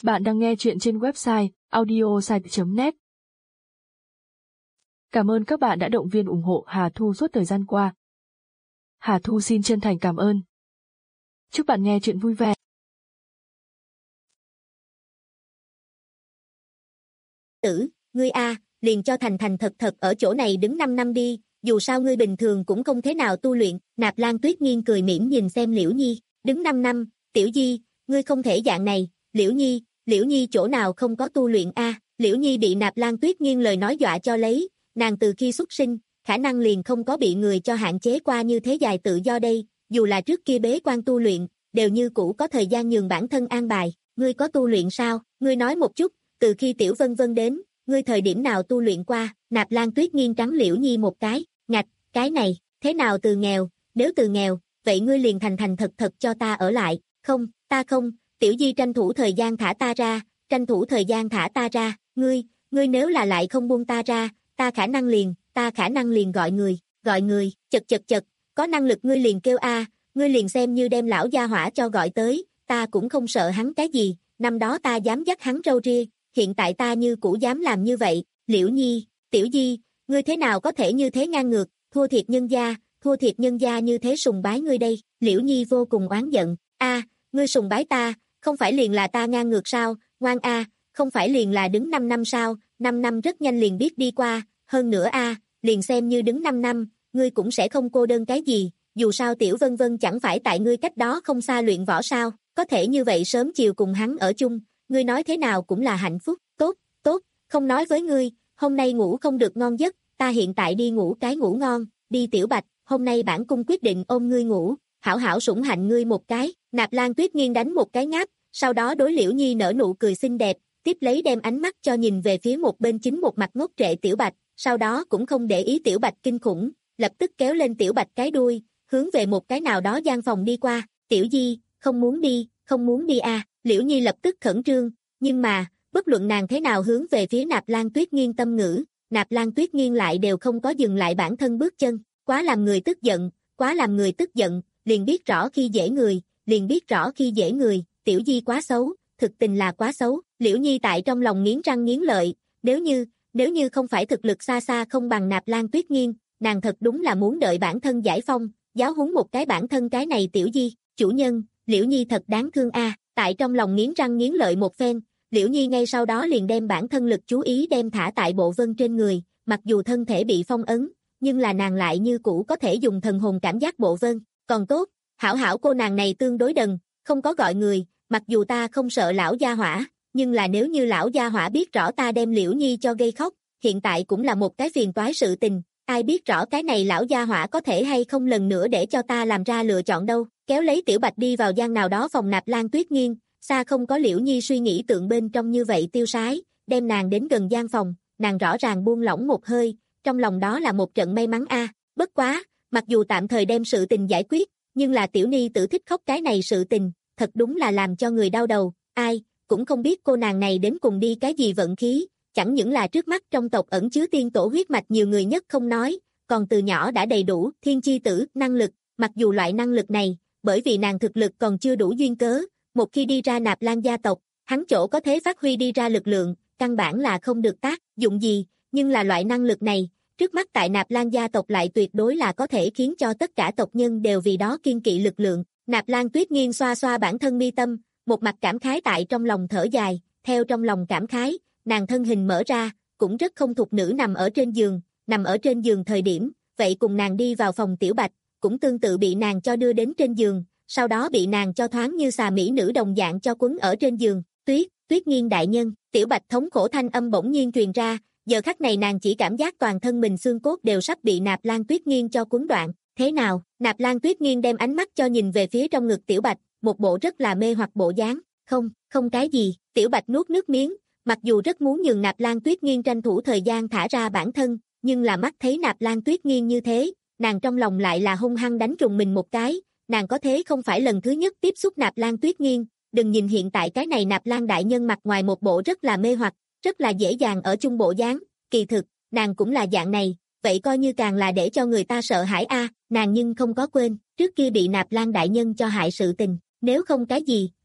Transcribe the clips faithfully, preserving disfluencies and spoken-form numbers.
Bạn đang nghe chuyện trên website audiosite chấm net. Cảm ơn các bạn đã động viên ủng hộ Hà Thu suốt thời gian qua. Hà Thu xin chân thành cảm ơn. Chúc bạn nghe chuyện vui vẻ. Tử, ngươi a, liền cho thành thành thật thật ở chỗ này đứng năm năm đi, dù sao ngươi bình thường cũng không thế nào tu luyện. Nạp Lan Tuyết Nghiên cười mỉm nhìn xem Liễu Nhi, đứng năm năm, Tiểu Di, ngươi không thể dạng này. Liễu Nhi, Liễu Nhi chỗ nào không có tu luyện a? Liễu Nhi bị Nạp Lan Tuyết Nghiên lời nói dọa cho lấy, nàng từ khi xuất sinh, khả năng liền không có bị người cho hạn chế qua như thế dài tự do đây, dù là trước kia bế quan tu luyện, đều như cũ có thời gian nhường bản thân an bài. Ngươi có tu luyện sao? Ngươi nói một chút, từ khi Tiểu Vân Vân đến, ngươi thời điểm nào tu luyện qua? Nạp Lan Tuyết Nghiên trắng Liễu Nhi một cái, ngạch, cái này, thế nào từ nghèo, nếu từ nghèo, vậy ngươi liền thành thành thật thật cho ta ở lại. Không, ta không. Tiểu Di tranh thủ thời gian thả ta ra, tranh thủ thời gian thả ta ra, ngươi, ngươi nếu là lại không buông ta ra, ta khả năng liền, ta khả năng liền gọi người, gọi người, chật chật chật, có năng lực ngươi liền kêu a, ngươi liền xem như đem lão gia hỏa cho gọi tới, ta cũng không sợ hắn cái gì, năm đó ta dám dắt hắn râu ria, hiện tại ta như cũ dám làm như vậy. Liễu Nhi, Tiểu Di, ngươi thế nào có thể như thế ngang ngược, thua thiệt nhân gia, thua thiệt nhân gia như thế sùng bái ngươi đây. Liễu Nhi vô cùng oán giận, a, ngươi sùng bái ta, không phải liền là ta ngang ngược sao? Ngoan a, à, không phải liền là đứng năm năm sao? năm năm rất nhanh liền biết đi qua, hơn nữa a, à, liền xem như đứng năm năm, ngươi cũng sẽ không cô đơn cái gì, dù sao Tiểu Vân Vân chẳng phải tại ngươi cách đó không xa luyện võ sao, có thể như vậy sớm chiều cùng hắn ở chung, ngươi nói thế nào cũng là hạnh phúc. Tốt, tốt, không nói với ngươi, hôm nay ngủ không được ngon giấc, ta hiện tại đi ngủ cái ngủ ngon, đi Tiểu Bạch, hôm nay bản cung quyết định ôm ngươi ngủ, hảo hảo sủng hạnh ngươi một cái. Nạp Lan Tuyết Nghiên đánh một cái ngáp, sau đó đối Liễu Nhi nở nụ cười xinh đẹp, tiếp lấy đem ánh mắt cho nhìn về phía một bên chính một mặt ngốc trệ Tiểu Bạch, sau đó cũng không để ý Tiểu Bạch kinh khủng, lập tức kéo lên Tiểu Bạch cái đuôi, hướng về một cái nào đó gian phòng đi qua. Tiểu Di, không muốn đi, không muốn đi à? Liễu Nhi lập tức khẩn trương, nhưng mà, bất luận nàng thế nào hướng về phía Nạp Lan Tuyết Nghiên tâm ngữ, Nạp Lan Tuyết Nghiên lại đều không có dừng lại bản thân bước chân, quá làm người tức giận, quá làm người tức giận, liền biết rõ khi dễ người, liền biết rõ khi dễ người, Tiểu Di quá xấu, thực tình là quá xấu. Liễu Nhi tại trong lòng nghiến răng nghiến lợi, nếu như, nếu như không phải thực lực xa xa không bằng Nạp Lan Tuyết Nghiên, nàng thật đúng là muốn đợi bản thân giải phong, giáo huấn một cái bản thân cái này Tiểu Di. Chủ nhân, Liễu Nhi thật đáng thương a. À. Tại trong lòng nghiến răng nghiến lợi một phen, Liễu Nhi ngay sau đó liền đem bản thân lực chú ý đem thả tại Bộ Vân trên người, mặc dù thân thể bị phong ấn, nhưng là nàng lại như cũ có thể dùng thần hồn cảm giác Bộ Vân, còn tốt, hảo hảo cô nàng này tương đối đần, không có gọi người, mặc dù ta không sợ lão gia hỏa, nhưng là nếu như lão gia hỏa biết rõ ta đem Liễu Nhi cho gây khóc, hiện tại cũng là một cái phiền toái sự tình, ai biết rõ cái này lão gia hỏa có thể hay không lần nữa để cho ta làm ra lựa chọn đâu. Kéo lấy Tiểu Bạch đi vào gian nào đó phòng Nạp Lan Tuyết Nghiên, xa không có Liễu Nhi suy nghĩ tượng bên trong như vậy tiêu sái, đem nàng đến gần gian phòng, nàng rõ ràng buông lỏng một hơi, trong lòng đó là một trận may mắn a. À. Bất quá, mặc dù tạm thời đem sự tình giải quyết, nhưng là Tiểu Ni Tử thích khóc cái này sự tình, thật đúng là làm cho người đau đầu, ai, cũng không biết cô nàng này đến cùng đi cái gì vận khí, chẳng những là trước mắt trong tộc ẩn chứa tiên tổ huyết mạch nhiều người nhất không nói, còn từ nhỏ đã đầy đủ thiên chi tử năng lực, mặc dù loại năng lực này, bởi vì nàng thực lực còn chưa đủ duyên cớ, một khi đi ra Nạp Lan gia tộc, hắn chỗ có thể phát huy đi ra lực lượng, căn bản là không được tác dụng gì, nhưng là loại năng lực này, trước mắt tại Nạp Lan gia tộc lại tuyệt đối là có thể khiến cho tất cả tộc nhân đều vì đó kiên kỵ lực lượng. Nạp Lan Tuyết Nghiên xoa xoa bản thân mi tâm, một mặt cảm khái tại trong lòng thở dài, theo trong lòng cảm khái, nàng thân hình mở ra, cũng rất không thục nữ nằm ở trên giường, nằm ở trên giường thời điểm, vậy cùng nàng đi vào phòng Tiểu Bạch, cũng tương tự bị nàng cho đưa đến trên giường, sau đó bị nàng cho thoáng như xà mỹ nữ đồng dạng cho quấn ở trên giường. Tuyết, Tuyết Nghiên đại nhân, Tiểu Bạch thống khổ thanh âm bỗng nhiên truyền ra, giờ khắc này nàng chỉ cảm giác toàn thân mình xương cốt đều sắp bị Nạp Lan Tuyết Nghiên cho quấn đoạn. Thế nào? Nạp Lan Tuyết Nghiên đem ánh mắt cho nhìn về phía trong ngực Tiểu Bạch, một bộ rất là mê hoặc bộ dáng. Không, không cái gì. Tiểu Bạch nuốt nước miếng, mặc dù rất muốn nhường Nạp Lan Tuyết Nghiên tranh thủ thời gian thả ra bản thân, nhưng là mắt thấy Nạp Lan Tuyết Nghiên như thế, nàng trong lòng lại là hung hăng đánh trùng mình một cái, nàng có thế không phải lần thứ nhất tiếp xúc Nạp Lan Tuyết Nghiên, đừng nhìn hiện tại cái này Nạp Lan đại nhân mặt ngoài một bộ rất là mê hoặc, rất là dễ dàng ở chung bộ dáng, kỳ thực, nàng cũng là dạng này, vậy coi như càng là để cho người ta sợ hãi a. À, nàng nhưng không có quên, trước kia bị Nạp Lan đại nhân cho hại sự tình, nếu không cái gì,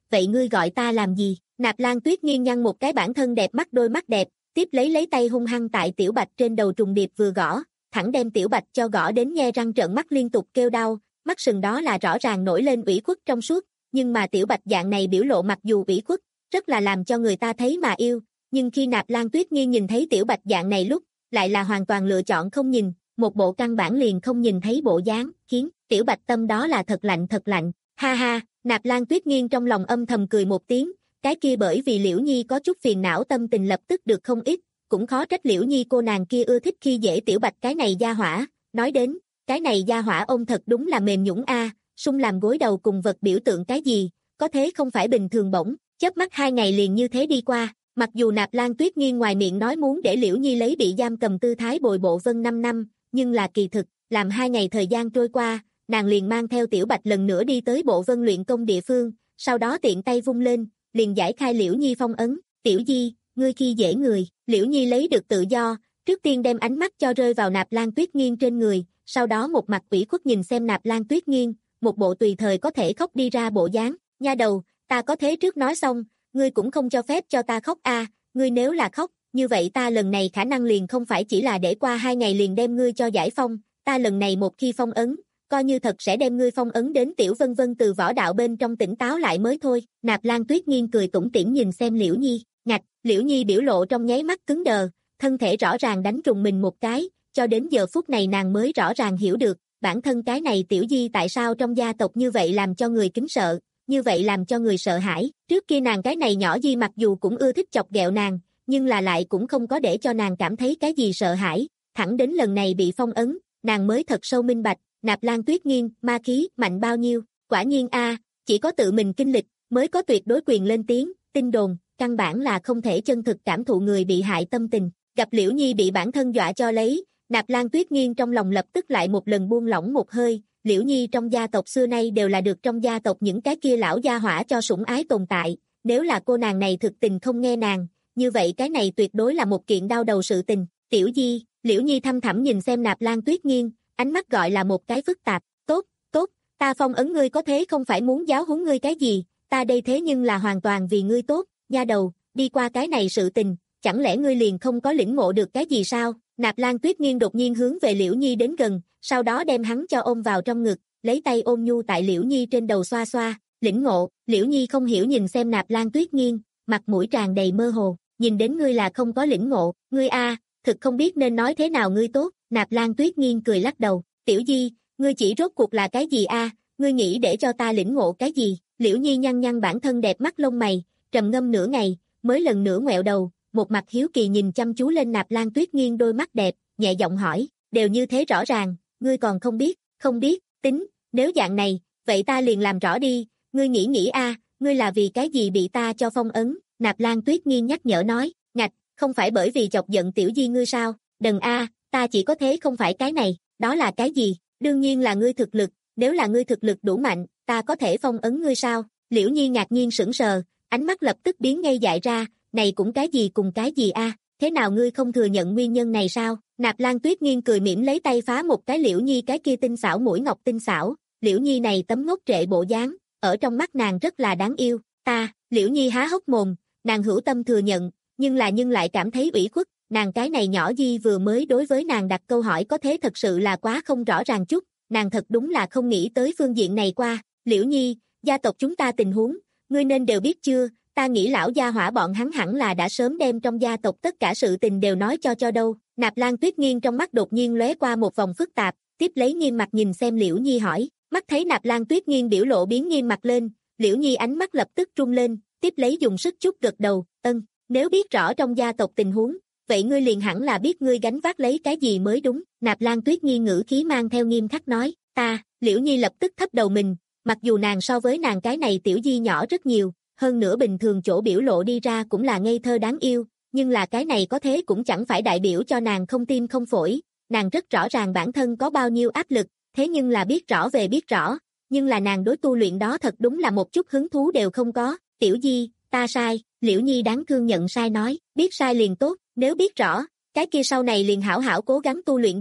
vậy ngươi gọi ta làm gì? Nạp Lan Tuyết Nghiên nhăn một cái bản thân đẹp mắt đôi mắt đẹp, tiếp lấy lấy tay hung hăng tại Tiểu Bạch trên đầu trùng điệp vừa gõ, thẳng đem Tiểu Bạch cho gõ đến nhe răng trợn mắt liên tục kêu đau, mắt sừng đó là rõ ràng nổi lên ủy khuất trong suốt, nhưng mà Tiểu Bạch dạng này biểu lộ mặc dù ủy khuất, rất là làm cho người ta thấy mà yêu, nhưng khi Nạp Lan Tuyết Nghiên nhìn thấy Tiểu Bạch dạng này lúc, lại là hoàn toàn lựa chọn không nhìn, một bộ căn bản liền không nhìn thấy bộ dáng, khiến Tiểu Bạch tâm đó là thật lạnh thật lạnh, ha ha, Nạp Lan Tuyết Nghiên trong lòng âm thầm cười một tiếng, cái kia bởi vì Liễu Nhi có chút phiền não tâm tình lập tức được không ít, cũng khó trách Liễu Nhi cô nàng kia ưa thích khi dễ Tiểu Bạch cái này gia hỏa, nói đến, cái này gia hỏa ôm thật đúng là mềm nhũn a, sung làm gối đầu cùng vật biểu tượng cái gì, có thế không phải bình thường bổng, chớp mắt hai ngày liền như thế đi qua, mặc dù Nạp Lan Tuyết Nghiên ngoài miệng nói muốn để Liễu Nhi lấy bị giam cầm tư thái bồi bộ Vân năm năm, nhưng là kỳ thực, làm hai ngày thời gian trôi qua, nàng liền mang theo Tiểu Bạch lần nữa đi tới bộ Vân luyện công địa phương, sau đó tiện tay vung lên, liền giải khai Liễu Nhi phong ấn, Tiểu Di, ngươi khi dễ người, Liễu Nhi lấy được tự do, trước tiên đem ánh mắt cho rơi vào Nạp Lan Tuyết Nghiên trên người, sau đó một mặt ủy khuất nhìn xem Nạp Lan Tuyết Nghiên, một bộ tùy thời có thể khóc đi ra bộ dáng, nha đầu, ta có thế trước nói xong, ngươi cũng không cho phép cho ta khóc a, ngươi nếu là khóc, như vậy ta lần này khả năng liền không phải chỉ là để qua hai ngày liền đem ngươi cho giải phong, ta lần này một khi phong ấn, coi như thật sẽ đem ngươi phong ấn đến Tiểu Vân Vân từ võ đạo bên trong tỉnh táo lại mới thôi. Nạp Lan Tuyết Nghiên cười tủm tỉm nhìn xem Liễu Nhi, ngạch, Liễu Nhi biểu lộ trong nháy mắt cứng đờ, thân thể rõ ràng đánh trùng mình một cái, cho đến giờ phút này nàng mới rõ ràng hiểu được, bản thân cái này Tiểu Di tại sao trong gia tộc như vậy làm cho người kính sợ, như vậy làm cho người sợ hãi, trước kia nàng cái này nhỏ Di mặc dù cũng ưa thích chọc ghẹo nàng, nhưng là lại cũng không có để cho nàng cảm thấy cái gì sợ hãi, thẳng đến lần này bị phong ấn, nàng mới thật sâu minh bạch, Nạp Lan Tuyết Nghiên, ma khí, mạnh bao nhiêu, quả nhiên a, chỉ có tự mình kinh lịch, mới có tuyệt đối quyền lên tiếng, tin đồn, căn bản là không thể chân thực cảm thụ người bị hại tâm tình, gặp Liễu Nhi bị bản thân dọa cho lấy, Nạp Lan Tuyết Nghiên trong lòng lập tức lại một lần buông lỏng một hơi, Liễu Nhi trong gia tộc xưa nay đều là được trong gia tộc những cái kia lão gia hỏa cho sủng ái tồn tại, nếu là cô nàng này thực tình không nghe nàng, như vậy cái này tuyệt đối là một kiện đau đầu sự tình, Tiểu Di, Liễu Nhi thăm thẳm nhìn xem Nạp Lan Tuyết Nghiên, ánh mắt gọi là một cái phức tạp, tốt, tốt, ta phong ấn ngươi có thế không phải muốn giáo huấn ngươi cái gì, ta đây thế nhưng là hoàn toàn vì ngươi tốt, nha đầu, đi qua cái này sự tình, chẳng lẽ ngươi liền không có lĩnh ngộ được cái gì sao? Nạp Lan Tuyết Nghiên đột nhiên hướng về Liễu Nhi đến gần, sau đó đem hắn cho ôm vào trong ngực, lấy tay ôm nhu tại Liễu Nhi trên đầu xoa xoa, lĩnh ngộ, Liễu Nhi không hiểu nhìn xem Nạp Lan Tuyết Nghiên, mặt mũi tràn đầy mơ hồ, nhìn đến ngươi là không có lĩnh ngộ, ngươi a, thực không biết nên nói thế nào ngươi tốt, Nạp Lan Tuyết Nghiên cười lắc đầu, Tiểu Di, ngươi chỉ rốt cuộc là cái gì a, ngươi nghĩ để cho ta lĩnh ngộ cái gì, Liễu Nhi nhăn nhăn bản thân đẹp mắt lông mày, trầm ngâm nửa ngày, mới lần nữa ngoẹo đầu, một mặt hiếu kỳ nhìn chăm chú lên Nạp Lan Tuyết Nghiên đôi mắt đẹp, nhẹ giọng hỏi, đều như thế rõ ràng, ngươi còn không biết, không biết, tính, nếu dạng này, vậy ta liền làm rõ đi, ngươi nghĩ nghĩ a, ngươi là vì cái gì bị ta cho phong ấn, Nạp Lan Tuyết Nghiên nhắc nhở nói, ngạch, không phải bởi vì chọc giận Tiểu Di ngươi sao, đần a, ta chỉ có thế không phải cái này, đó là cái gì, đương nhiên là ngươi thực lực, nếu là ngươi thực lực đủ mạnh, ta có thể phong ấn ngươi sao, Liễu Nhi ngạc nhiên sững sờ, ánh mắt lập tức biến ngây dại ra, này cũng cái gì cùng cái gì a, thế nào ngươi không thừa nhận nguyên nhân này sao, Nạp Lan Tuyết Nghiên cười mỉm lấy tay phá một cái Liễu Nhi cái kia tinh xảo mũi ngọc tinh xảo, Liễu Nhi này tấm ngốc trệ bộ dáng, ở trong mắt nàng rất là đáng yêu, ta, Liễu Nhi há hốc mồm, nàng hữu tâm thừa nhận, nhưng là nhưng lại cảm thấy ủy khuất, nàng cái này nhỏ Di vừa mới đối với nàng đặt câu hỏi có thế thật sự là quá không rõ ràng chút, nàng thật đúng là không nghĩ tới phương diện này qua, Liễu Nhi, gia tộc chúng ta tình huống, ngươi nên đều biết chưa, ta nghĩ lão gia hỏa bọn hắn hẳn là đã sớm đem trong gia tộc tất cả sự tình đều nói cho cho đâu, Nạp Lan Tuyết Nghiên trong mắt đột nhiên lóe qua một vòng phức tạp, tiếp lấy nghiêm mặt nhìn xem Liễu Nhi hỏi, mắt thấy Nạp Lan Tuyết Nghiên biểu lộ biến nghiêm mặt lên, Liễu Nhi ánh mắt lập tức rung lên, tiếp lấy dùng sức chút gật đầu, ân, nếu biết rõ trong gia tộc tình huống, vậy ngươi liền hẳn là biết ngươi gánh vác lấy cái gì mới đúng, Nạp Lan Tuyết Nghiên ngữ khí mang theo nghiêm khắc nói, ta, Liễu Nhi lập tức thấp đầu mình, mặc dù nàng so với nàng cái này Tiểu Di nhỏ rất nhiều, hơn nữa bình thường chỗ biểu lộ đi ra cũng là ngây thơ đáng yêu, nhưng là cái này có thế cũng chẳng phải đại biểu cho nàng không tim không phổi, nàng rất rõ ràng bản thân có bao nhiêu áp lực, thế nhưng là biết rõ về biết rõ, nhưng là nàng đối tu luyện đó thật đúng là một chút hứng thú đều không có, Tiểu Di, ta sai, Liễu Nhi đáng thương nhận sai nói, biết sai liền tốt, nếu biết rõ, cái kia sau này liền hảo hảo cố gắng tu luyện đi,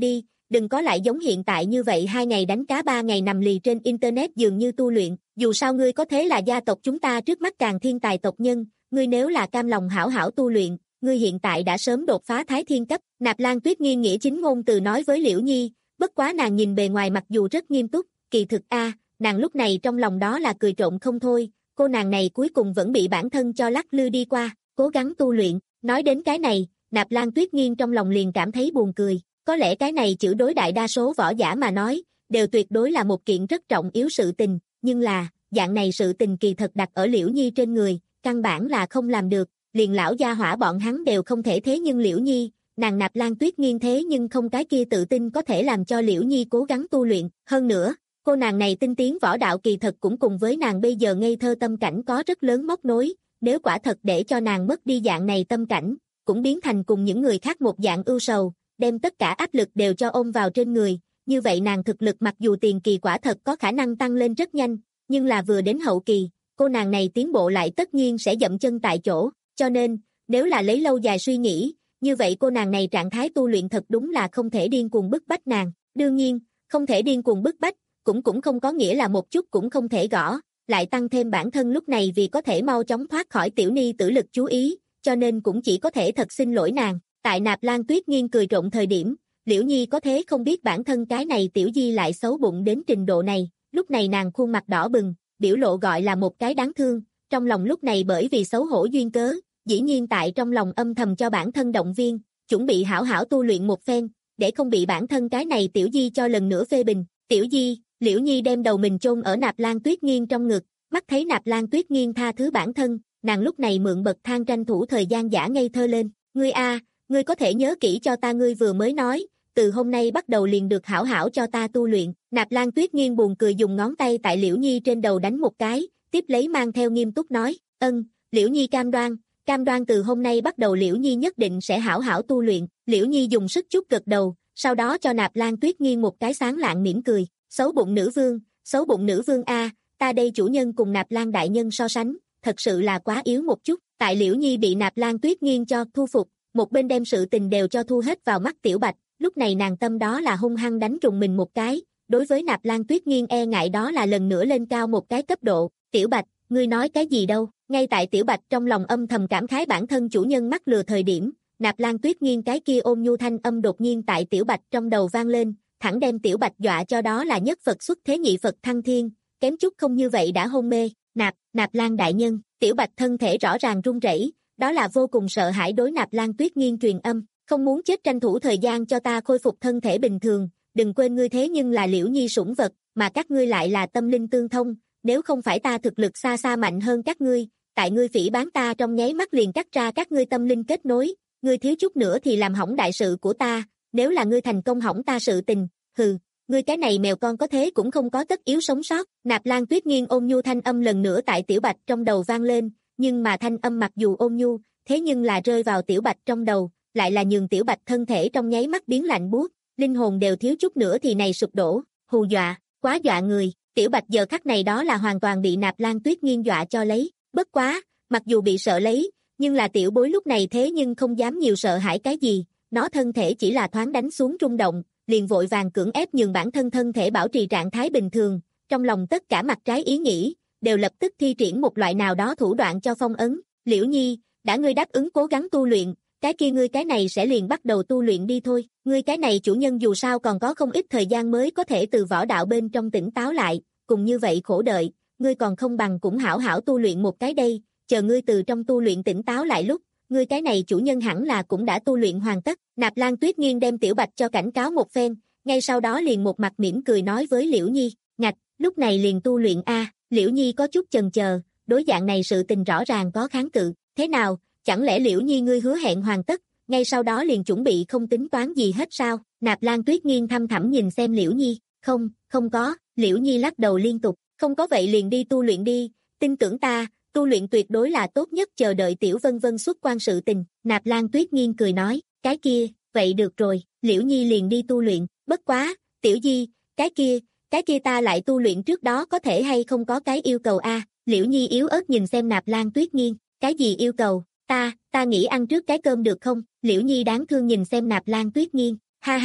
đừng có lại giống hiện tại như vậy hai ngày đánh cá ba ngày nằm lì trên internet dường như tu luyện, dù sao ngươi có thế là gia tộc chúng ta trước mắt càng thiên tài tộc nhân, ngươi nếu là cam lòng hảo hảo tu luyện, ngươi hiện tại đã sớm đột phá thái thiên cấp. Nạp Lan Tuyết Nghiên nghĩa chính ngôn từ nói với Liễu Nhi, bất quá nàng nhìn bề ngoài mặc dù rất nghiêm túc, kỳ thực a, nàng lúc này trong lòng đó là cười trộm không thôi, cô nàng này cuối cùng vẫn bị bản thân cho lắc lư đi qua, cố gắng tu luyện. Nói đến cái này, Nạp Lan Tuyết Nghiên trong lòng liền cảm thấy buồn cười, có lẽ cái này chữ đối đại đa số võ giả mà nói, đều tuyệt đối là một kiện rất trọng yếu sự tình, nhưng là, dạng này sự tình kỳ thật đặt ở Liễu Nhi trên người, căn bản là không làm được, liền lão gia hỏa bọn hắn đều không thể thế nhưng Liễu Nhi, nàng Nạp Lan Tuyết Nghiên thế nhưng không cái kia tự tin có thể làm cho Liễu Nhi cố gắng tu luyện, hơn nữa, cô nàng này tinh tiến võ đạo kỳ thật cũng cùng với nàng bây giờ ngây thơ tâm cảnh có rất lớn móc nối, nếu quả thật để cho nàng mất đi dạng này tâm cảnh, cũng biến thành cùng những người khác một dạng ưu sầu, đem tất cả áp lực đều cho ôm vào trên người, như vậy nàng thực lực mặc dù tiền kỳ quả thật có khả năng tăng lên rất nhanh, nhưng là vừa đến hậu kỳ, cô nàng này tiến bộ lại tất nhiên sẽ dậm chân tại chỗ, cho nên, nếu là lấy lâu dài suy nghĩ, như vậy cô nàng này trạng thái tu luyện thật đúng là không thể điên cuồng bức bách nàng, đương nhiên, không thể điên cuồng bức bách, cũng cũng không có nghĩa là một chút cũng không thể gõ, lại tăng thêm bản thân lúc này vì có thể mau chóng thoát khỏi tiểu ni tử lực chú ý, cho nên cũng chỉ có thể thật xin lỗi nàng. Tại Nạp Lan Tuyết Nghiên cười trộm thời điểm, Liễu Nhi có thế không biết bản thân cái này tiểu di lại xấu bụng đến trình độ này, lúc này nàng khuôn mặt đỏ bừng, biểu lộ gọi là một cái đáng thương, trong lòng lúc này bởi vì xấu hổ duyên cớ, dĩ nhiên tại trong lòng âm thầm cho bản thân động viên, chuẩn bị hảo hảo tu luyện một phen, để không bị bản thân cái này tiểu di cho lần nữa phê bình. Tiểu di, Liễu Nhi đem đầu mình chôn ở Nạp Lan Tuyết Nghiên trong ngực, mắt thấy Nạp Lan Tuyết Nghiên tha thứ bản thân, nàng lúc này mượn bậc thang tranh thủ thời gian giả ngây thơ lên, ngươi a, ngươi có thể nhớ kỹ cho ta ngươi vừa mới nói, từ hôm nay bắt đầu liền được hảo hảo cho ta tu luyện. Nạp Lan Tuyết Nghiên buồn cười dùng ngón tay tại Liễu Nhi trên đầu đánh một cái, tiếp lấy mang theo nghiêm túc nói, ân, Liễu Nhi cam đoan, cam đoan từ hôm nay bắt đầu Liễu Nhi nhất định sẽ hảo hảo tu luyện. Liễu Nhi dùng sức chút gật đầu, sau đó cho Nạp Lan Tuyết Nghiên một cái sáng lạng mỉm cười, xấu bụng nữ vương, xấu bụng nữ vương a, ta đây chủ nhân cùng Nạp Lan đại nhân so sánh, thật sự là quá yếu một chút. Tại Liễu Nhi bị Nạp Lan Tuyết Nghiên cho thu phục, một bên đem sự tình đều cho thu hết vào mắt Tiểu Bạch, lúc này nàng tâm đó là hung hăng đánh trùng mình một cái, đối với Nạp Lan Tuyết Nghiên e ngại đó là lần nữa lên cao một cái cấp độ. Tiểu Bạch, ngươi nói cái gì đâu? Ngay tại Tiểu Bạch trong lòng âm thầm cảm khái bản thân chủ nhân mắc lừa thời điểm, Nạp Lan Tuyết Nghiên cái kia ôn nhu thanh âm đột nhiên tại Tiểu Bạch trong đầu vang lên, thẳng đem Tiểu Bạch dọa cho đó là nhất Phật xuất thế nhị Phật thăng thiên, kém chút không như vậy đã hôn mê. Nạp, Nạp Lan đại nhân, Tiểu Bạch thân thể rõ ràng run rẩy, đó là vô cùng sợ hãi đối Nạp Lan Tuyết Nghiên truyền âm, không muốn chết tranh thủ thời gian cho ta khôi phục thân thể bình thường, đừng quên ngươi thế nhưng là Liễu Nhi sủng vật, mà các ngươi lại là tâm linh tương thông, nếu không phải ta thực lực xa xa mạnh hơn các ngươi, tại ngươi phỉ báng ta trong nháy mắt liền cắt ra các ngươi tâm linh kết nối, ngươi thiếu chút nữa thì làm hỏng đại sự của ta, nếu là ngươi thành công hỏng ta sự tình, hừ, ngươi cái này mèo con có thế cũng không có tất yếu sống sót. Nạp Lan Tuyết Nghiên ôn nhu thanh âm lần nữa tại Tiểu Bạch trong đầu vang lên, nhưng mà thanh âm mặc dù ôn nhu, thế nhưng là rơi vào Tiểu Bạch trong đầu, lại là nhường Tiểu Bạch thân thể trong nháy mắt biến lạnh buốt, linh hồn đều thiếu chút nữa thì này sụp đổ, hù dọa, quá dọa người. Tiểu Bạch giờ khắc này đó là hoàn toàn bị Nạp Lan Tuyết Nghiên dọa cho lấy, bất quá, mặc dù bị sợ lấy, nhưng là tiểu bối lúc này thế nhưng không dám nhiều sợ hãi cái gì, nó thân thể chỉ là thoáng đánh xuống rung động, liền vội vàng cưỡng ép nhường bản thân thân thể bảo trì trạng thái bình thường, trong lòng tất cả mặt trái ý nghĩ, đều lập tức thi triển một loại nào đó thủ đoạn cho phong ấn. Liễu Nhi, đã ngươi đáp ứng cố gắng tu luyện, cái kia ngươi cái này sẽ liền bắt đầu tu luyện đi thôi, ngươi cái này chủ nhân dù sao còn có không ít thời gian mới có thể từ võ đạo bên trong tỉnh táo lại, cùng như vậy khổ đợi, ngươi còn không bằng cũng hảo hảo tu luyện một cái đây, chờ ngươi từ trong tu luyện tỉnh táo lại lúc, ngươi cái này chủ nhân hẳn là cũng đã tu luyện hoàn tất. Nạp Lan Tuyết Nghiên đem Tiểu Bạch cho cảnh cáo một phen, ngay sau đó liền một mặt mỉm cười nói với Liễu Nhi, ngạch, lúc này liền tu luyện a. Liễu Nhi có chút chần chờ, đối dạng này sự tình rõ ràng có kháng cự, thế nào, chẳng lẽ Liễu Nhi ngươi hứa hẹn hoàn tất, ngay sau đó liền chuẩn bị không tính toán gì hết sao? Nạp Lan Tuyết Nghiên thăm thẳm nhìn xem Liễu Nhi, không, không có. Liễu Nhi lắc đầu liên tục, không có vậy liền đi tu luyện đi, tin tưởng ta, tu luyện tuyệt đối là tốt nhất, chờ đợi Tiểu Vân Vân xuất quan sự tình. Nạp Lan Tuyết Nghiên cười nói, cái kia, vậy được rồi, Liễu Nhi liền đi tu luyện, bất quá, Tiểu Di, cái kia, cái kia ta lại tu luyện trước đó có thể hay không có cái yêu cầu a? Liễu Nhi yếu ớt nhìn xem Nạp Lan Tuyết Nghiên, cái gì yêu cầu, ta, ta nghĩ ăn trước cái cơm được không? Liễu Nhi đáng thương nhìn xem Nạp Lan Tuyết Nghiên, ha ha,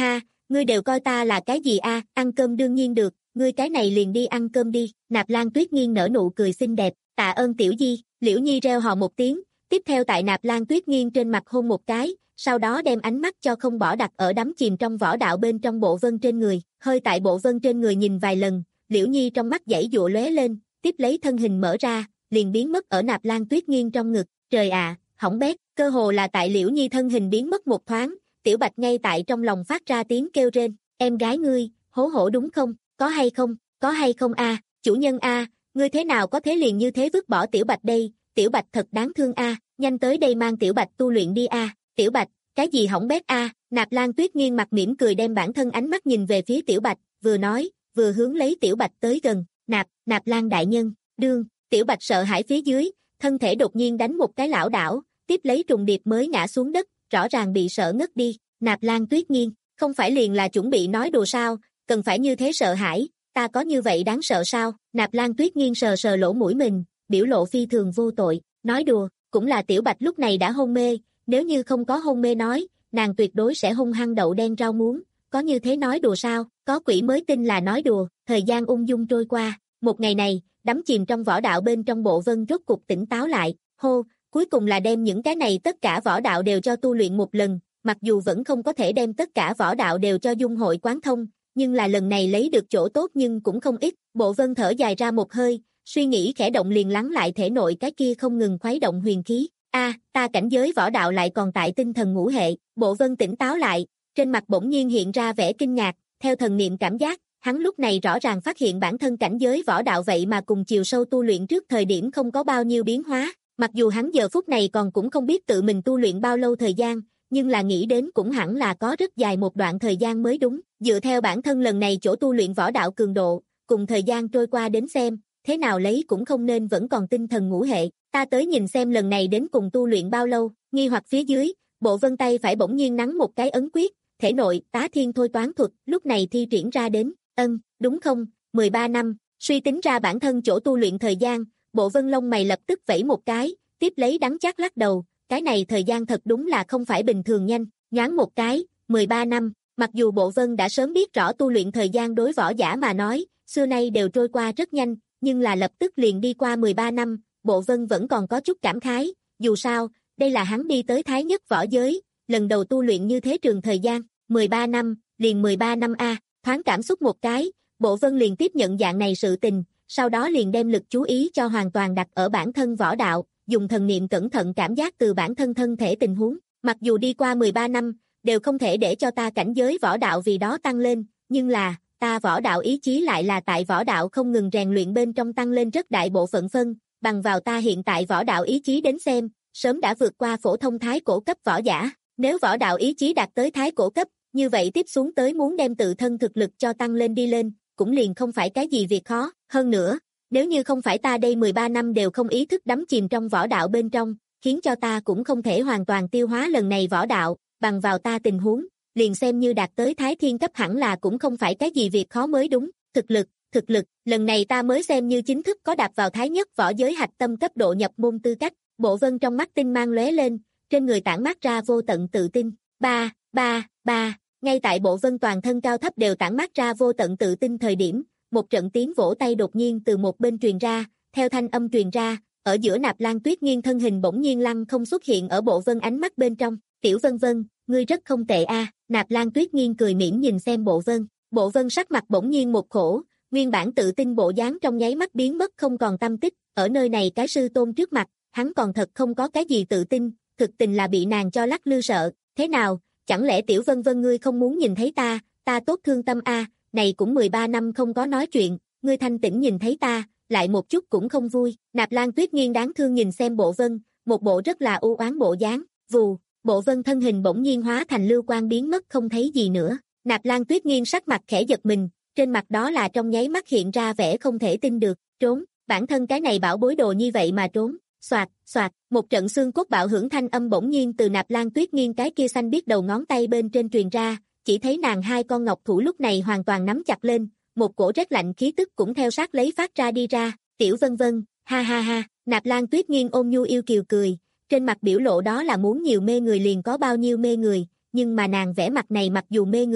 ngươi đều coi ta là cái gì a? Ăn cơm đương nhiên được, ngươi cái này liền đi ăn cơm đi. Nạp Lan Tuyết Nghiên nở nụ cười xinh đẹp, tạ ơn tiểu di. Liễu Nhi reo hò một tiếng, tiếp theo tại Nạp Lan Tuyết Nghiên trên mặt hôn một cái, sau đó đem ánh mắt cho không bỏ đặt ở đắm chìm trong võ đạo bên trong Bộ Vân trên người, hơi tại Bộ Vân trên người nhìn vài lần, Liễu Nhi trong mắt giãy giụa lóe lên, tiếp lấy thân hình mở ra, liền biến mất ở Nạp Lan Tuyết Nghiên trong ngực. Trời ạ, à, hỏng bét, cơ hồ là tại Liễu Nhi thân hình biến mất một thoáng, Tiểu Bạch ngay tại trong lòng phát ra tiếng kêu rên, em gái ngươi, hố hổ đúng không, có hay không, có hay không a, chủ nhân a, ngươi thế nào có thế liền như thế vứt bỏ Tiểu Bạch đây, Tiểu Bạch thật đáng thương a, nhanh tới đây mang Tiểu Bạch tu luyện đi a, Tiểu Bạch, cái gì hỏng bét a, Nạp Lan Tuyết Nghiên mặt mỉm cười đem bản thân ánh mắt nhìn về phía Tiểu Bạch, vừa nói, vừa hướng lấy Tiểu Bạch tới gần, Nạp, Nạp Lan đại nhân, đương, Tiểu Bạch sợ hãi phía dưới, thân thể đột nhiên đánh một cái lảo đảo, tiếp lấy trùng điệp mới ngã xuống đất, rõ ràng bị sợ ngất đi, Nạp Lan Tuyết Nghiên, không phải liền là chuẩn bị nói đùa sao, cần phải như thế sợ hãi, ta có như vậy đáng sợ sao, Nạp Lan Tuyết Nghiên sờ sờ lỗ mũi mình, biểu lộ phi thường vô tội, nói đùa, cũng là Tiểu Bạch lúc này đã hôn mê, nếu như không có hôn mê nói, nàng tuyệt đối sẽ hung hăng đậu đen rau muống, có như thế nói đùa sao, có quỷ mới tin là nói đùa, thời gian ung dung trôi qua, một ngày này, đắm chìm trong võ đạo bên trong Bộ Vân rốt cục tỉnh táo lại, hô, cuối cùng là đem những cái này tất cả võ đạo đều cho tu luyện một lần, mặc dù vẫn không có thể đem tất cả võ đạo đều cho dung hội quán thông, nhưng là lần này lấy được chỗ tốt nhưng cũng không ít, Bộ Vân thở dài ra một hơi, suy nghĩ khẽ động liền lắng lại thể nội cái kia không ngừng khuấy động huyền khí, a, à, ta cảnh giới võ đạo lại còn tại tinh thần ngũ hệ, Bộ Vân tỉnh táo lại, trên mặt bỗng nhiên hiện ra vẻ kinh ngạc, theo thần niệm cảm giác, hắn lúc này rõ ràng phát hiện bản thân cảnh giới võ đạo vậy mà cùng chiều sâu tu luyện trước thời điểm không có bao nhiêu biến hóa, mặc dù hắn giờ phút này còn cũng không biết tự mình tu luyện bao lâu thời gian, nhưng là nghĩ đến cũng hẳn là có rất dài một đoạn thời gian mới đúng, dựa theo bản thân lần này chỗ tu luyện võ đạo cường độ, cùng thời gian trôi qua đến xem, thế nào lấy cũng không nên vẫn còn tinh thần ngũ hệ, ta tới nhìn xem lần này đến cùng tu luyện bao lâu, nghi hoặc phía dưới, Bộ Vân tay phải bỗng nhiên nắn một cái ấn quyết, thể nội tá thiên thôi toán thuật, lúc này thi triển ra đến, ân, đúng không, mười ba năm, suy tính ra bản thân chỗ tu luyện thời gian, Bộ Vân lông mày lập tức vẫy một cái, tiếp lấy đắng chát lắc đầu, cái này thời gian thật đúng là không phải bình thường nhanh, nhoáng một cái, mười ba năm, mặc dù Bộ Vân đã sớm biết rõ tu luyện thời gian đối võ giả mà nói, xưa nay đều trôi qua rất nhanh, nhưng là lập tức liền đi qua mười ba năm, Bộ Vân vẫn còn có chút cảm khái, dù sao, đây là hắn đi tới thái nhất võ giới, lần đầu tu luyện như thế trường thời gian, mười ba năm, liền mười ba năm a, thoáng cảm xúc một cái, Bộ Vân liền tiếp nhận dạng này sự tình, sau đó liền đem lực chú ý cho hoàn toàn đặt ở bản thân võ đạo, dùng thần niệm cẩn thận cảm giác từ bản thân thân thể tình huống, mặc dù đi qua mười ba năm, đều không thể để cho ta cảnh giới võ đạo vì đó tăng lên, nhưng là, ta võ đạo ý chí lại là tại võ đạo không ngừng rèn luyện bên trong tăng lên rất đại bộ phận phân, bằng vào ta hiện tại võ đạo ý chí đến xem, sớm đã vượt qua phổ thông thái cổ cấp võ giả, nếu võ đạo ý chí đạt tới thái cổ cấp, như vậy tiếp xuống tới muốn đem tự thân thực lực cho tăng lên đi lên, cũng liền không phải cái gì việc khó, hơn nữa, nếu như không phải ta đây mười ba năm đều không ý thức đắm chìm trong võ đạo bên trong, khiến cho ta cũng không thể hoàn toàn tiêu hóa lần này võ đạo, bằng vào ta tình huống, liền xem như đạt tới thái thiên cấp hẳn là cũng không phải cái gì việc khó mới đúng, thực lực, thực lực, lần này ta mới xem như chính thức có đạp vào thái nhất võ giới hạch tâm cấp độ nhập môn tư cách, Bộ Vân trong mắt tinh mang lóe lên, trên người tản mát ra vô tận tự tin, ba, ba, ba, ngay tại Bộ Vân toàn thân cao thấp đều tản mát ra vô tận tự tin thời điểm, một trận tiếng vỗ tay đột nhiên từ một bên truyền ra, theo thanh âm truyền ra, ở giữa Nạp Lan Tuyết Nghiên thân hình bỗng nhiên lăng không xuất hiện ở Bộ Vân ánh mắt bên trong, tiểu Vân Vân, ngươi rất không tệ a, Nạp Lan Tuyết Nghiên cười mỉm nhìn xem Bộ Vân, Bộ Vân sắc mặt bỗng nhiên một khổ, nguyên bản tự tin bộ dáng trong nháy mắt biến mất không còn tâm tích, ở nơi này cái sư tôn trước mặt, hắn còn thật không có cái gì tự tin, thực tình là bị nàng cho lắc lư sợ, thế nào, chẳng lẽ tiểu Vân Vân ngươi không muốn nhìn thấy ta, ta tốt thương tâm a, này cũng mười ba năm không có nói chuyện, ngươi thanh tĩnh nhìn thấy ta, lại một chút cũng không vui, Nạp Lan Tuyết Nghiên đáng thương nhìn xem Bộ Vân, một bộ rất là u oán bộ dáng, vù, Bộ Vân thân hình bỗng nhiên hóa thành lưu quang biến mất không thấy gì nữa, Nạp Lan Tuyết Nghiên sắc mặt khẽ giật mình, trên mặt đó là trong nháy mắt hiện ra vẻ không thể tin được, trốn, bản thân cái này bảo bối đồ như vậy mà trốn, xoạt, xoạt, một trận xương cốt bạo hưởng thanh âm bỗng nhiên từ Nạp Lan Tuyết Nghiên cái kia xanh biết đầu ngón tay bên trên truyền ra, chỉ thấy nàng hai con ngọc thủ lúc này hoàn toàn nắm chặt lên, một cổ rét lạnh khí tức cũng theo sát lấy phát ra đi ra, tiểu Vân Vân, ha ha ha, Nạp Lan Tuyết Nghiên ôn nhu yêu kiều cười, trên mặt biểu lộ đó là muốn nhiều mê người liền có bao nhiêu mê người, nhưng mà nàng vẻ mặt này mặc dù mê người,